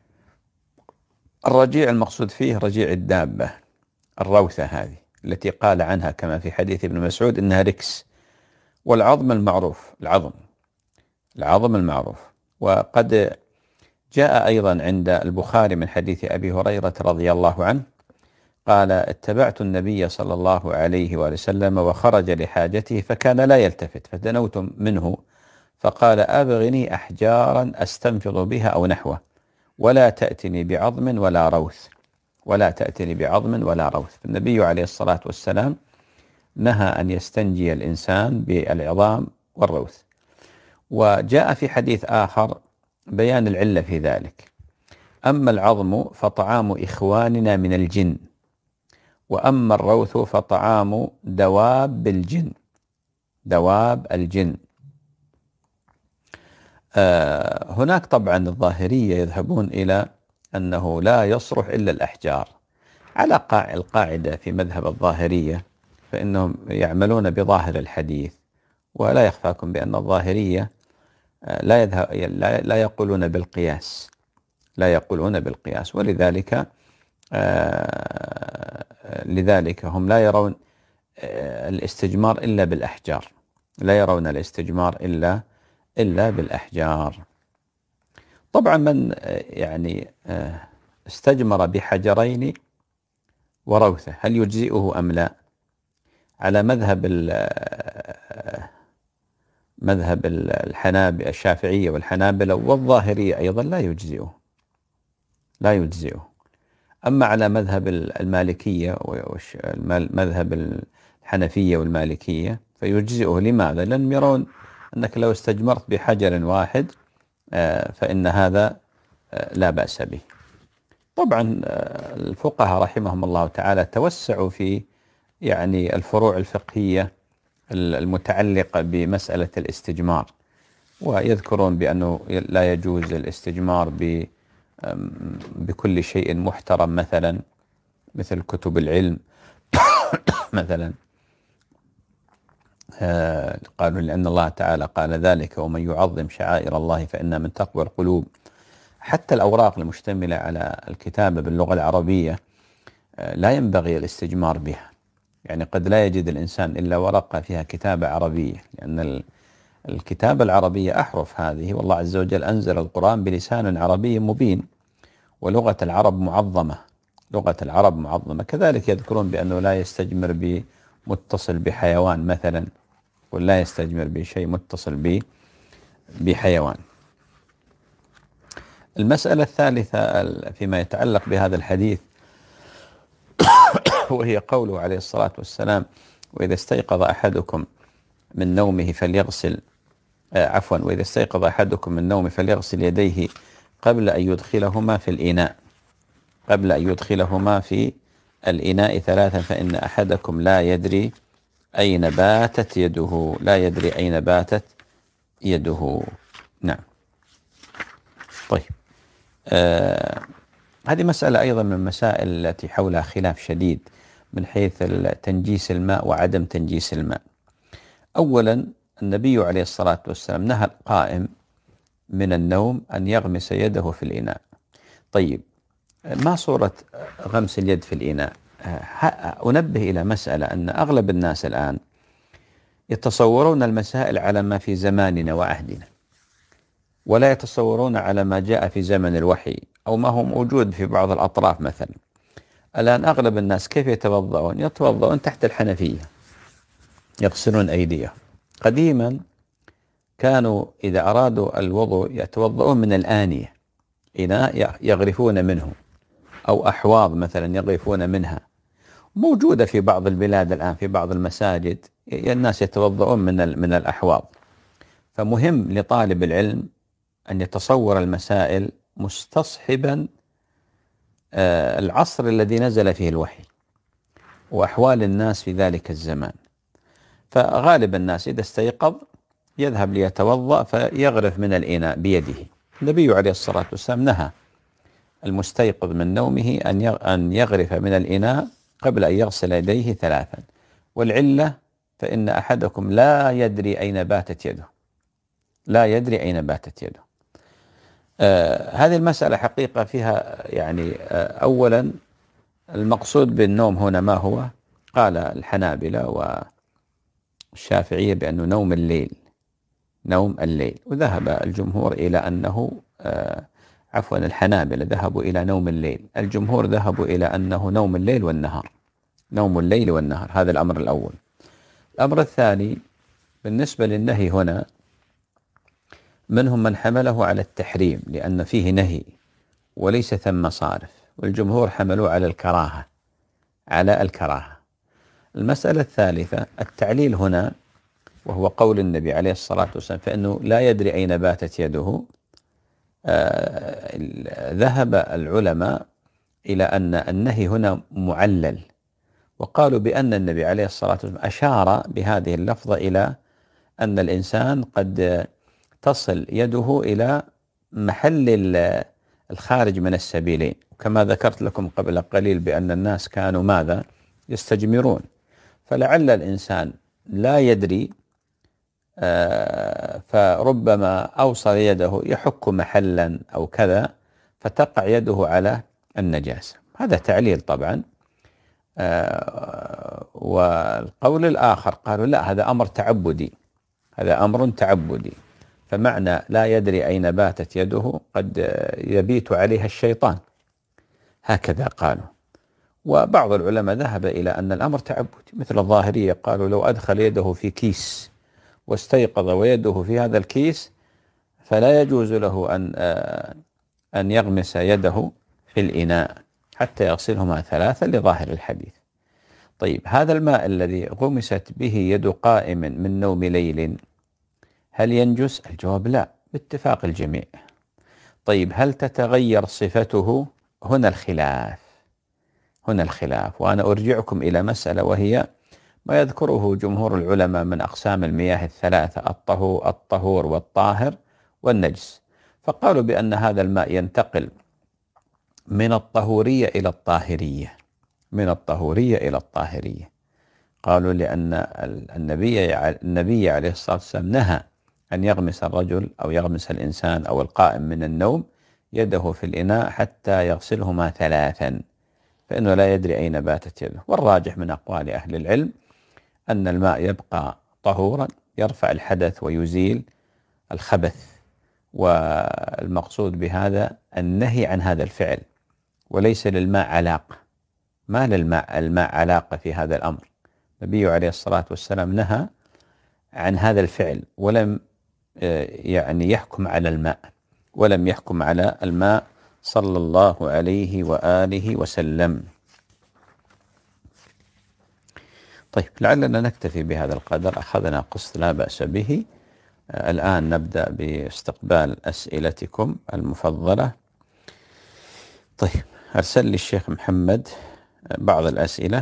الرجيع المقصود فيه رجيع الدابة، الروثة هذه التي قال عنها كما في حديث ابن مسعود إنها ركس. والعظم المعروف العظم، العظم المعروف. وقد جاء أيضا عند البخاري من حديث أبي هريرة رضي الله عنه قال: اتبعت النبي صلى الله عليه وآله وسلم وخرج لحاجته فكان لا يلتفت، فدنوت منه فقال: أبغني أحجارا أستنفض بها أو نحوه، ولا تأتني بعظم ولا روث، ولا تأتني بعظم ولا روث. فالنبي عليه الصلاة والسلام نهى أن يستنجي الإنسان بالعظام والروث. وجاء في حديث آخر بيان العلة في ذلك: أما العظم فطعام إخواننا من الجن، وأما الروث فطعام دواب الجن، دواب الجن. آه هناك طبعا الظاهرية يذهبون إلى أنه لا يصرح إلا الأحجار. على القاعدة في مذهب الظاهرية فإنهم يعملون بظاهر الحديث، ولا يخفاكم بأن الظاهرية لا يذهب لا يقولون بالقياس، لا يقولون بالقياس، ولذلك آه لذلك هم لا يرون آه الاستجمار إلا بالأحجار، لا يرون الاستجمار إلا إلا بالأحجار. طبعا من آه يعني آه استجمر بحجرين وروثة هل يجزئه أم لا؟ على مذهب مذهب الحنابلة الشافعية والحنابلة والظاهرية أيضا لا يجزئه، لا يجزئه. أما على مذهب المالكية ومذهب الحنفية والمالكية فيجزئه. لماذا؟ لأنهم يرون أنك لو استجمرت بحجر واحد فإن هذا لا بأس به. طبعا الفقهاء رحمهم الله تعالى توسعوا في يعني الفروع الفقهية المتعلقة بمسألة الاستجمار، ويذكرون بأنه لا يجوز الاستجمار بكل شيء محترم، مثلا مثل كتب العلم مثلا. قالوا لأن الله تعالى قال ذلك: ومن يعظم شعائر الله فإنها من تقوى القلوب. حتى الأوراق المشتملة على الكتابة باللغة العربية لا ينبغي الاستجمار بها، يعني قد لا يجد الإنسان إلا ورقة فيها كتابة عربية، لأن الكتابة العربية أحرف هذه، والله عز وجل أنزل القرآن بلسان عربي مبين، ولغة العرب معظمة، لغة العرب معظمة. كذلك يذكرون بأنه لا يستجمر بمتصل بحيوان مثلا، ولا يستجمر بشيء متصل بحيوان. المسألة الثالثة فيما يتعلق بهذا الحديث وهي قوله عليه الصلاة والسلام: وإذا استيقظ أحدكم من نومه فليغسل آه عفوا وإذا استيقظ أحدكم من نومه فليغسل يديه قبل أن يدخلهما في الإناء قبل أن يدخلهما في الإناء ثلاثا، فإن أحدكم لا يدري أين باتت يده لا يدري أين باتت يده. نعم. طيب، آه هذه مسألة أيضا من المسائل التي حولها خلاف شديد من حيث تنجيس الماء وعدم تنجيس الماء. أولا، النبي عليه الصلاة والسلام نهى القائم من النوم أن يغمس يده في الإناء. طيب، ما صورة غمس اليد في الإناء؟ أنبه إلى مسألة: أن أغلب الناس الآن يتصورون المسائل على ما في زماننا وعهدنا، ولا يتصورون على ما جاء في زمن الوحي أو ما هو موجود في بعض الأطراف. مثلا الآن أغلب الناس كيف يتوضؤون؟ يتوضؤون تحت الحنفية، يغسلون أيديهم. قديما كانوا إذا أرادوا الوضوء يتوضؤون من الآنية، إناء يغرفون منه، أو أحواض مثلا يغرفون منها، موجودة في بعض البلاد الآن في بعض المساجد الناس يتوضؤون من من الأحواض. فمهم لطالب العلم أن يتصور المسائل مستصحبا العصر الذي نزل فيه الوحي وأحوال الناس في ذلك الزمان. فغالب الناس إذا استيقظ يذهب ليتوضأ فيغرف من الإناء بيده. النبي عليه الصلاة والسلام نهى المستيقظ من نومه أن يغرف من الإناء قبل أن يغسل يديه ثلاثا. والعلة: فإن أحدكم لا يدري أين باتت يده لا يدري أين باتت يده. آه هذه المسألة حقيقة فيها يعني آه أولا المقصود بالنوم هنا ما هو؟ قال الحنابلة والشافعية بأنه نوم الليل، نوم الليل. وذهب الجمهور إلى أنه آه عفوا الحنابلة ذهبوا إلى نوم الليل، الجمهور ذهبوا إلى أنه نوم الليل والنهار، نوم الليل والنهار. هذا الأمر الأول. الأمر الثاني بالنسبة للنهي هنا، منهم من حمله على التحريم لأن فيه نهي وليس ثم صارف، والجمهور حملوا على الكراهة، على الكراهة. المسألة الثالثة التعليل هنا، وهو قول النبي عليه الصلاة والسلام فإنه لا يدري أين باتت يده. آه ذهب العلماء إلى أن النهي هنا معلل، وقالوا بأن النبي عليه الصلاة والسلام أشار بهذه اللفظة إلى أن الإنسان قد تصل يده إلى محل الخارج من السبيلين، كما ذكرت لكم قبل قليل بأن الناس كانوا ماذا؟ يستجمرون، فلعل الإنسان لا يدري آه فربما أوصل يده يحك محلا أو كذا فتقع يده على النجاسة. هذا تعليل طبعا. آه والقول الآخر قالوا لا، هذا أمر تعبدي، هذا أمر تعبدي، فمعنى لا يدري أين باتت يده قد يبيت عليها الشيطان، هكذا قالوا. وبعض العلماء ذهب إلى أن الأمر تعبدي، مثل الظاهرية قالوا لو أدخل يده في كيس واستيقظ ويده في هذا الكيس فلا يجوز له أن أن يغمس يده في الإناء حتى يغسلهما ثلاثا لظاهر الحديث. طيب هذا الماء الذي غمست به يد قائم من نوم ليل هل ينجس؟ الجواب لا باتفاق الجميع. طيب هل تتغير صفته؟ هنا الخلاف، هنا الخلاف. وأنا أرجعكم إلى مسألة وهي ما يذكره جمهور العلماء من أقسام المياه الثلاثة، الطهور, الطهور والطاهر والنجس، فقالوا بأن هذا الماء ينتقل من الطهورية إلى الطاهرية، من الطهورية إلى الطاهرية. قالوا لأن النبي النبي عليه الصلاة والسلام نهى أن يغمس الرجل أو يغمس الإنسان أو القائم من النوم يده في الإناء حتى يغسلهما ثلاثا، فإنه لا يدري أين باتت يده. والراجح من أقوال أهل العلم أن الماء يبقى طهورا يرفع الحدث ويزيل الخبث، والمقصود بهذا النهي عن هذا الفعل، وليس للماء علاقة، ما للماء الماء علاقة في هذا الأمر. النبي عليه الصلاة والسلام نهى عن هذا الفعل ولم يعني يحكم على الماء، ولم يحكم على الماء صلى الله عليه وآله وسلم. طيب لعلنا نكتفي بهذا القدر، أخذنا قسط لا بأس به. الآن نبدأ باستقبال أسئلتكم المفضلة. طيب أرسل لي الشيخ محمد بعض الأسئلة.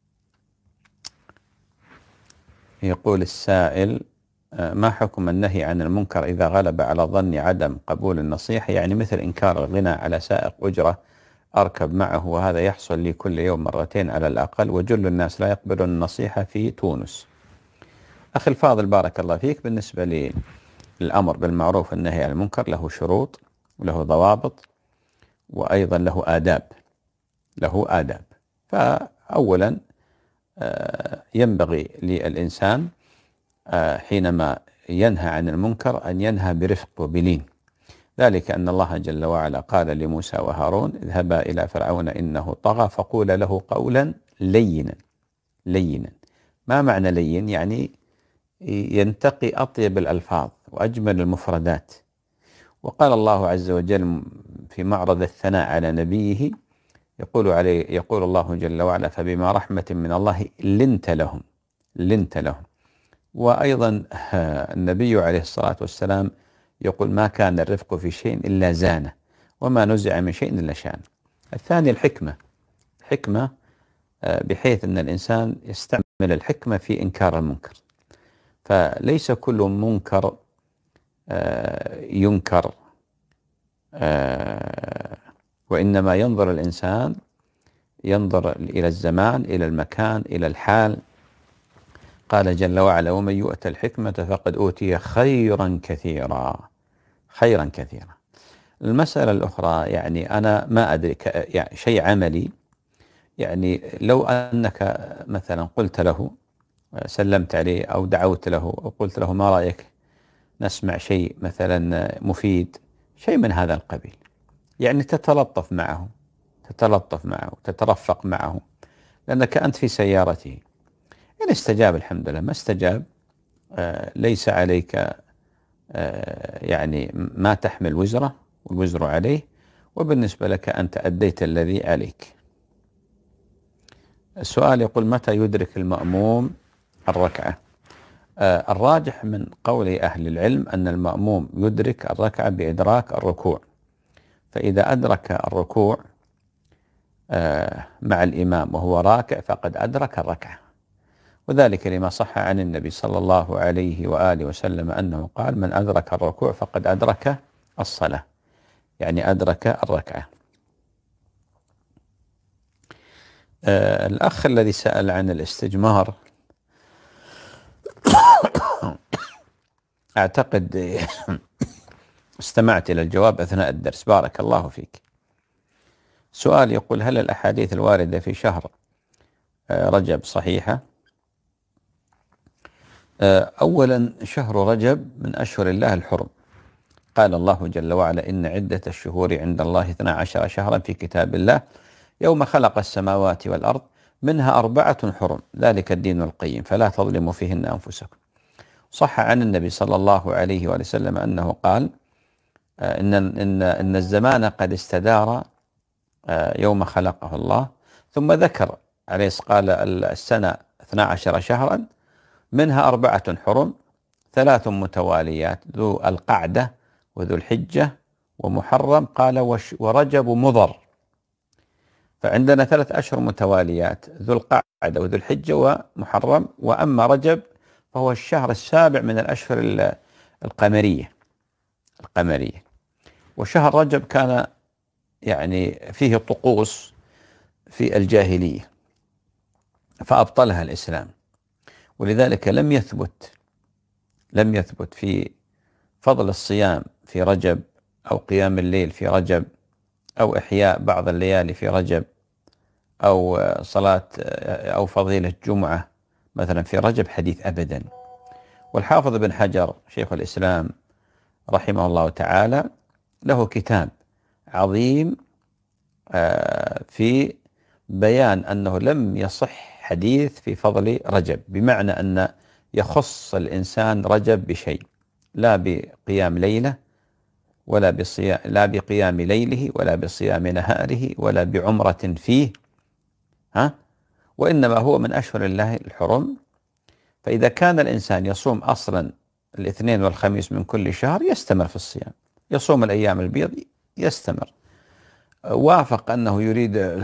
يقول السائل: ما حكم النهي عن المنكر إذا غلب على ظن عدم قبول النصيحة؟ يعني مثل إنكار الغنى على سائق أجرة أركب معه، وهذا يحصل لي كل يوم مرتين على الأقل، وجل الناس لا يقبلون النصيحة في تونس. أخي الفاضل بارك الله فيك، بالنسبة للأمر بالمعروف والنهي عن المنكر له شروط وله ضوابط وأيضا له آداب، له آداب. فأولا ينبغي للإنسان حينما ينهى عن المنكر أن ينهى برفق وبلين، ذلك أن الله جل وعلا قال لموسى وهارون: اذهبا إلى فرعون إنه طغى فقولا له قولا لينا. لينا ما معنى لين؟ يعني ينتقي أطيب الألفاظ وأجمل المفردات. وقال الله عز وجل في معرض الثناء على نبيه، يقول عليه يقول الله جل وعلا: فبما رحمة من الله لنت لهم، لنت لهم. وأيضا النبي عليه الصلاة والسلام يقول: ما كان الرفق في شيء إلا زانه، وما نزع من شيء إلا شان. الثاني الحكمة، حكمة بحيث أن الإنسان يستعمل الحكمة في إنكار المنكر، فليس كل منكر ينكر، وإنما ينظر الإنسان ينظر إلى الزمان، إلى المكان، إلى الحال. قال جل وعلا: ومن يؤت الحكمة فقد أوتي خيرا كثيرا، خيرا كثيرا. المسألة الأخرى يعني أنا ما أدري يعني شيء عملي، يعني لو أنك مثلا قلت له، سلمت عليه أو دعوت له أو قلت له: ما رأيك نسمع شيء مثلا مفيد، شيء من هذا القبيل، يعني تتلطف معه تتلطف معه تترفق معه، لأنك أنت في سيارته. إن استجاب الحمد لله، ما استجاب آه ليس عليك آه يعني ما تحمل وزره، والوزر عليه، وبالنسبة لك أنت أديت الذي عليك. السؤال يقول: متى يدرك المأموم الركعة؟ آه الراجح من قول أهل العلم أن المأموم يدرك الركعة بإدراك الركوع، فإذا أدرك الركوع آه مع الإمام وهو راكع فقد أدرك الركعة، وذلك لما صح عن النبي صلى الله عليه وآله وسلم أنه قال: من أدرك الركوع فقد أدرك الصلاة، يعني أدرك الركعة. آه الأخ الذي سأل عن الاستجمار، أعتقد استمعت إلى الجواب أثناء الدرس، بارك الله فيك. سؤال يقول: هل الأحاديث الواردة في شهر آه رجب صحيحة؟ آه أولا، شهر رجب من أشهر الله الحرم، قال الله جل وعلا: إن عدة الشهور عند الله اثنا عشر شهرا في كتاب الله يوم خلق السماوات والأرض منها أربعة حرم ذلك الدين القيم فلا تظلموا فيهن أنفسكم. صح عن النبي صلى الله عليه وسلم أنه قال: إن, إن, إن الزمان قد استدار يوم خلقه الله، ثم ذكر عليه قال: السنة اثنا عشر شهرا منها أربعة حرم ثلاث متواليات، ذو القعدة وذو الحجة ومحرم، قال ورجب مضر. فعندنا ثلاث أشهر متواليات، ذو القعدة وذو الحجة ومحرم، وأما رجب فهو الشهر السابع من الأشهر القمرية القمرية وشهر رجب كان يعني فيه طقوس في الجاهلية فأبطلها الإسلام، ولذلك لم يثبت لم يثبت في فضل الصيام في رجب أو قيام الليل في رجب أو إحياء بعض الليالي في رجب أو صلاة أو فضيلة جمعة مثلا في رجب حديث أبدا. والحافظ بن حجر شيخ الإسلام رحمه الله تعالى له كتاب عظيم في بيان أنه لم يصح حديث في فضل رجب، بمعنى أن يخص الإنسان رجب بشيء، لا بقيام ليلة ولا بصيام لا بقيام ليله ولا بصيام نهاره ولا بعمرة فيه، ها وإنما هو من أشهر الله الحرم. فإذا كان الإنسان يصوم أصلا الاثنين والخميس من كل شهر يستمر في الصيام، يصوم الأيام البيض يستمر. وافق أنه يريد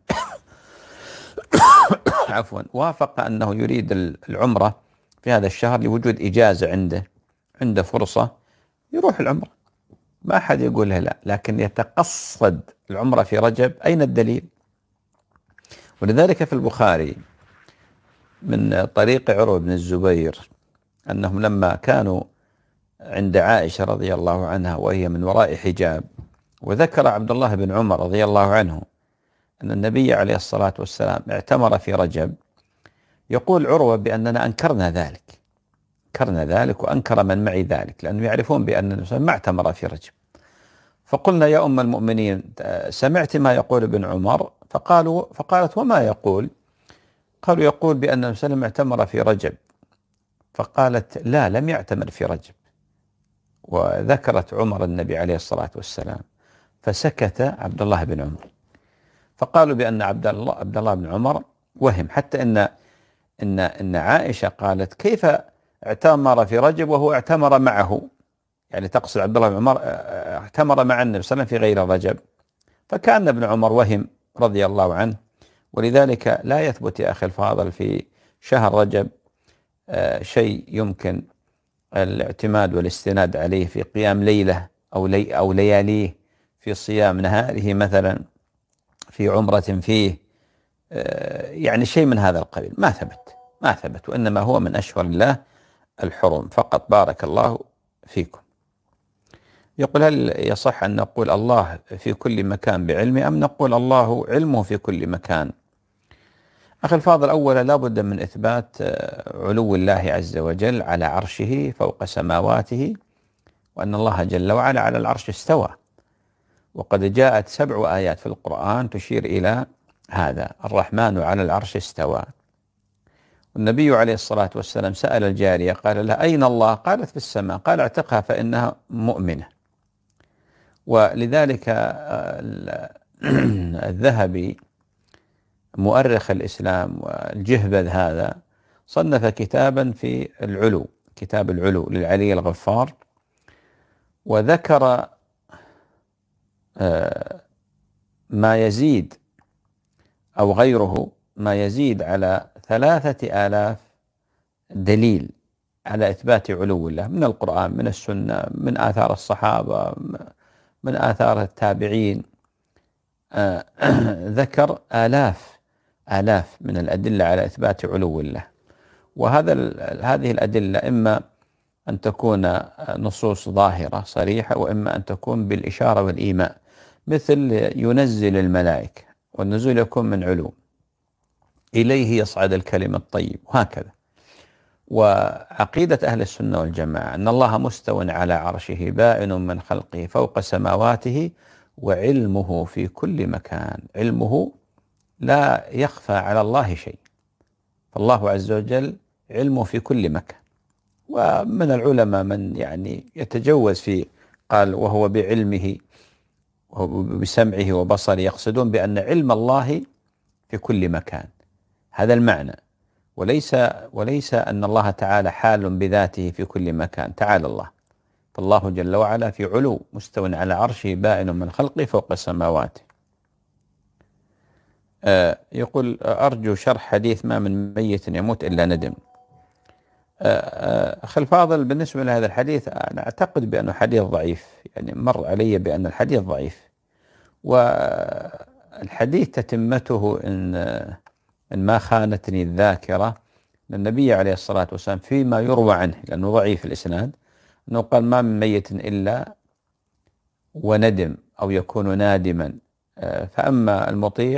عفوا وافق أنه يريد العمرة في هذا الشهر لوجود إجازة عنده عنده فرصة يروح العمرة، ما أحد يقول له لا، لكن يتقصد العمرة في رجب، أين الدليل؟ ولذلك في البخاري من طريق عروة بن الزبير أنهم لما كانوا عند عائشة رضي الله عنها وهي من وراء حجاب، وذكر عبد الله بن عمر رضي الله عنه أن النبي عليه الصلاة والسلام اعتمر في رجب، يقول عروة بأننا أنكرنا ذلك أنكرنا ذلك وأنكر من معي ذلك، لأنهم يعرفون بأن النبي ما اعتمر في رجب. فقلنا: يا أم المؤمنين سمعت ما يقول ابن عمر؟ فقالوا فقالت: وما يقول؟ قالوا: يقول بأن النبي صلى الله عليه وسلم اعتمر في رجب. فقالت: لا، لم يعتمر في رجب. وذكرت عمر النبي عليه الصلاة والسلام، فسكت عبد الله بن عمر. فقالوا بأن عبد الله عبد الله بن عمر وهم، حتى إن إن إن عائشة قالت: كيف اعتمر في رجب وهو اعتمر معه؟ يعني تقصد عبد الله بن عمر اعتمر مع النبي صلى الله عليه وسلم في غير رجب. فكان ابن عمر وهم رضي الله عنه. ولذلك لا يثبت يا أخي الفاضل في شهر رجب آه شيء يمكن الاعتماد والاستناد عليه في قيام ليلة أو لي أو لياليه، في صيام نهاره مثلا، في عمرة فيه، آه يعني شيء من هذا القبيل ما ثبت ما ثبت وإنما هو من أشهر الله الحرم فقط. بارك الله فيكم. يقول: هل يصح أن نقول الله في كل مكان بعلمه، أم نقول الله علمه في كل مكان؟ أخي الفاضل، أولا لا بد من إثبات علو الله عز وجل على عرشه فوق سماواته وأن الله جل وعلا على العرش استوى، وقد جاءت سبع آيات في القرآن تشير إلى هذا: الرحمن على العرش استوى. والنبي عليه الصلاة والسلام سأل الجارية قال لها: أين الله؟ قالت: في السماء. قال: اعتقها فإنها مؤمنة. ولذلك الذهبي مؤرخ الإسلام والجهبذ هذا صنف كتابا في العلو، كتاب العلو للعلي الغفار، وذكر ما يزيد أو غيره ما يزيد على ثلاثة آلاف دليل على إثبات علو الله من القرآن، من السنة، من آثار الصحابة، من آثار التابعين. ذكر آلاف آلاف من الأدلة على إثبات علو الله. وهذا هذه الأدلة إما أن تكون نصوص ظاهرة صريحة، وإما أن تكون بالإشارة والإيماء، مثل ينزل الملائكة، والنزول يكون من علو، إليه يصعد الكلم الطيب، وهكذا. وعقيدة أهل السنة والجماعة أن الله مستو على عرشه بائن من خلقه فوق سماواته وعلمه في كل مكان. علمه لا يخفى على الله شيء، فالله عز وجل علمه في كل مكان. ومن العلماء من يعني يتجوز في قال وهو بعلمه وبسمعه وبصره، يقصدون بأن علم الله في كل مكان، هذا المعنى، وليس وليس أن الله تعالى حال بذاته في كل مكان، تعالى الله. فالله جل وعلا في علو مستو على عرشه بائن من خلقه فوق السماوات. آه يقول: أرجو شرح حديث ما من ميت يموت إلا ندم. أخي الفاضل، بالنسبة لهذا الحديث أنا أعتقد بأنه حديث ضعيف، يعني مر علي بأن الحديث ضعيف، والحديث تتمته إن إن ما خانتني الذاكرة النبي عليه الصلاة والسلام فيما يروى عنه، لأنه ضعيف الإسناد، أنه قال: ما من ميت إلا وندم أو يكون نادما، فأما المطيع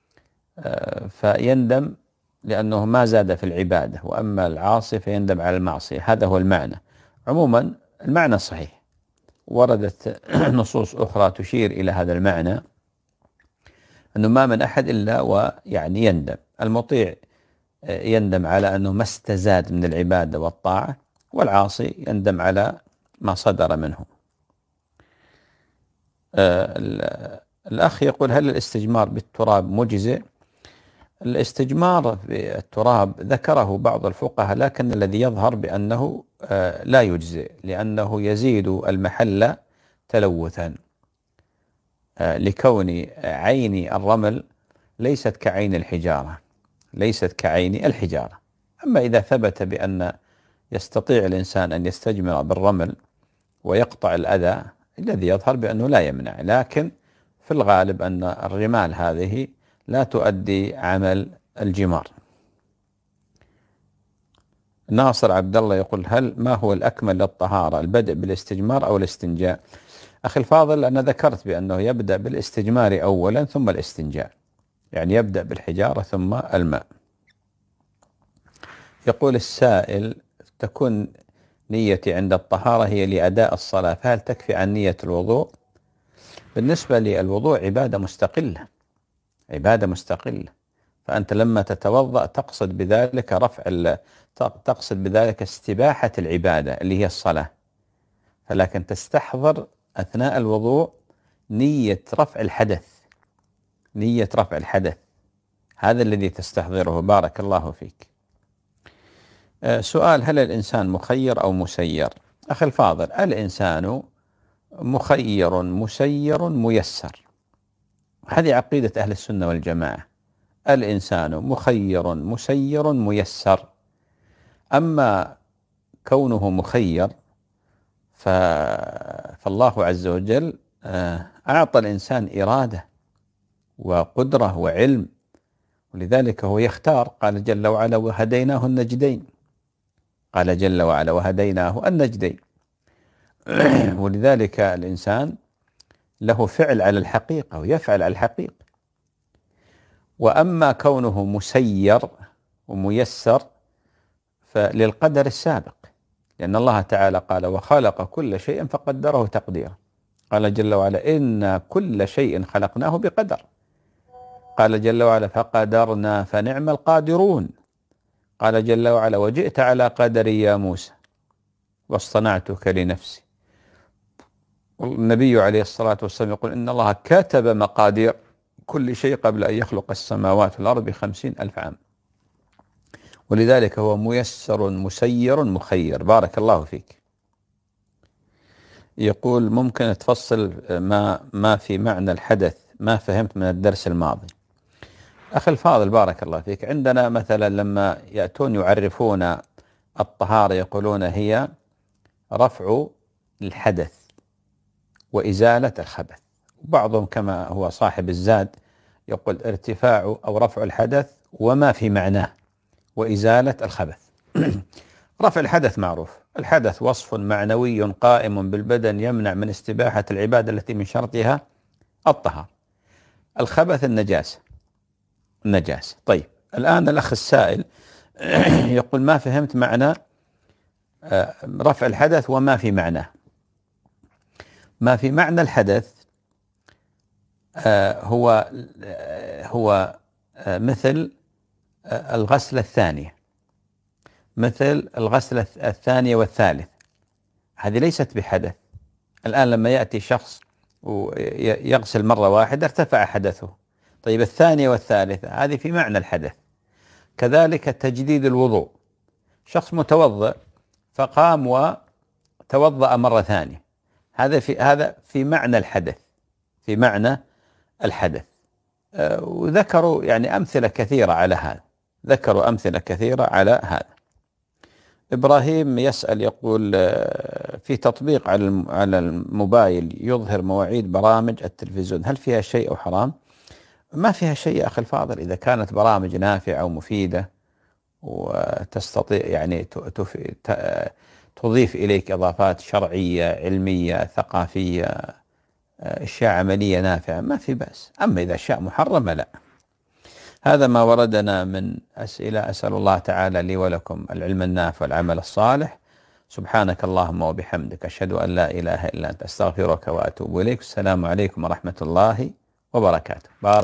فيندم لأنه ما زاد في العبادة، وأما العاصي فيندم على المعصية. هذا هو المعنى. عموما المعنى صحيح، وردت نصوص أخرى تشير إلى هذا المعنى، أنه ما من أحد إلا ويعني يندم. المطيع يندم على أنه ما استزاد من العبادة والطاعة، والعاصي يندم على ما صدر منه. الأخ يقول: هل الاستجمار بالتراب مجزئ؟ الاستجمار بالتراب ذكره بعض الفقهاء، لكن الذي يظهر بأنه لا يجزئ، لأنه يزيد المحل تلوثا، لكون عين الرمل ليست كعين الحجارة، ليست كعين الحجارة. أما إذا ثبت بأن يستطيع الإنسان أن يستجمر بالرمل ويقطع الأذى، الذي يظهر بأنه لا يمنع، لكن في الغالب أن الرمال هذه لا تؤدي عمل الجمار. ناصر عبد الله يقول: هل ما هو الأكمل للطهارة، البدء بالاستجمار أو الاستنجاء؟ أخي الفاضل، أنا ذكرت بأنه يبدأ بالاستجمار أولا ثم الاستنجاء، يعني يبدأ بالحجارة ثم الماء. يقول السائل: تكون نيتي عند الطهارة هي لأداء الصلاة، فهل تكفي عن نية الوضوء؟ بالنسبة للوضوء عبادة مستقلة، عبادة مستقلة، فأنت لما تتوضأ تقصد بذلك رفع تقصد بذلك استباحة العبادة اللي هي الصلاة، فلكن تستحضر أثناء الوضوء نية رفع الحدث، نية رفع الحدث، هذا الذي تستحضره. بارك الله فيك. سؤال: هل الإنسان مخير أو مسير؟ أخي الفاضل، الإنسان مخير مسير ميسر، هذه عقيدة أهل السنة والجماعة. الإنسان مخير مسير ميسر. أما كونه مخير فالله عز وجل أعطى الإنسان إرادة وقدرة وعلم، ولذلك هو يختار. قال جل وعلا: وهديناه النجدين. قال جل وعلا: وهديناه النجدين. ولذلك الإنسان له فعل على الحقيقة ويفعل على الحقيقة. وأما كونه مسير وميسر فللقدر السابق، لأن الله تعالى قال وخلق كل شيء فقدره تقديرا. قال جل وعلا إن كل شيء خلقناه بقدر. قال جل وعلا فقدرنا فنعم القادرون. قال جل وعلا وجئت على قدري يا موسى واصطنعتك لنفسي. والنبي عليه الصلاة والسلام يقول إن الله كتب مقادير كل شيء قبل أن يخلق السماوات والأرض بخمسين ألف عام، ولذلك هو ميسر مسير مخير. بارك الله فيك. يقول ممكن تفصل ما ما في معنى الحدث، ما فهمت من الدرس الماضي. أخي الفاضل بارك الله فيك، عندنا مثلا لما يأتون يعرفون الطهارة يقولون هي رفع الحدث وإزالة الخبث، وبعضهم كما هو صاحب الزاد يقول ارتفاع أو رفع الحدث وما في معناه وإزالة الخبث. رفع الحدث معروف، الحدث وصف معنوي قائم بالبدن يمنع من استباحة العبادة التي من شرطها الطهارة. الخبث النجاسة النجاسة. طيب الآن الأخ السائل يقول ما فهمت معنى رفع الحدث وما في معناه. ما في معنى الحدث هو هو مثل الغسلة الثانية، مثل الغسلة الثانية والثالث، هذه ليست بحدث. الآن لما يأتي شخص ويغسل مرة واحدة ارتفع حدثه. طيب الثانية والثالثة هذه في معنى الحدث. كذلك تجديد الوضوء، شخص متوضئ فقام وتوضأ مرة ثانية، هذا في هذا في معنى الحدث، في معنى الحدث. أه وذكروا يعني أمثلة كثيرة على هذا، ذكروا أمثلة كثيرة على هذا. إبراهيم يسأل يقول في تطبيق على على الموبايل يظهر مواعيد برامج التلفزيون، هل فيها شيء أو حرام؟ ما فيها شيء يا أخي الفاضل، إذا كانت برامج نافعة ومفيدة وتستطيع يعني تضيف إليك إضافات شرعية علمية ثقافية أشياء عملية نافعة ما في بأس. أما إذا أشياء محرمة لا. هذا ما وردنا من أسئلة، أسأل الله تعالى لي ولكم العلم النافع والعمل الصالح. سبحانك اللهم وبحمدك أشهد أن لا إله إلا أنت أستغفرك وأتوب إليك. السلام عليكم ورحمة الله وبركاته. بارك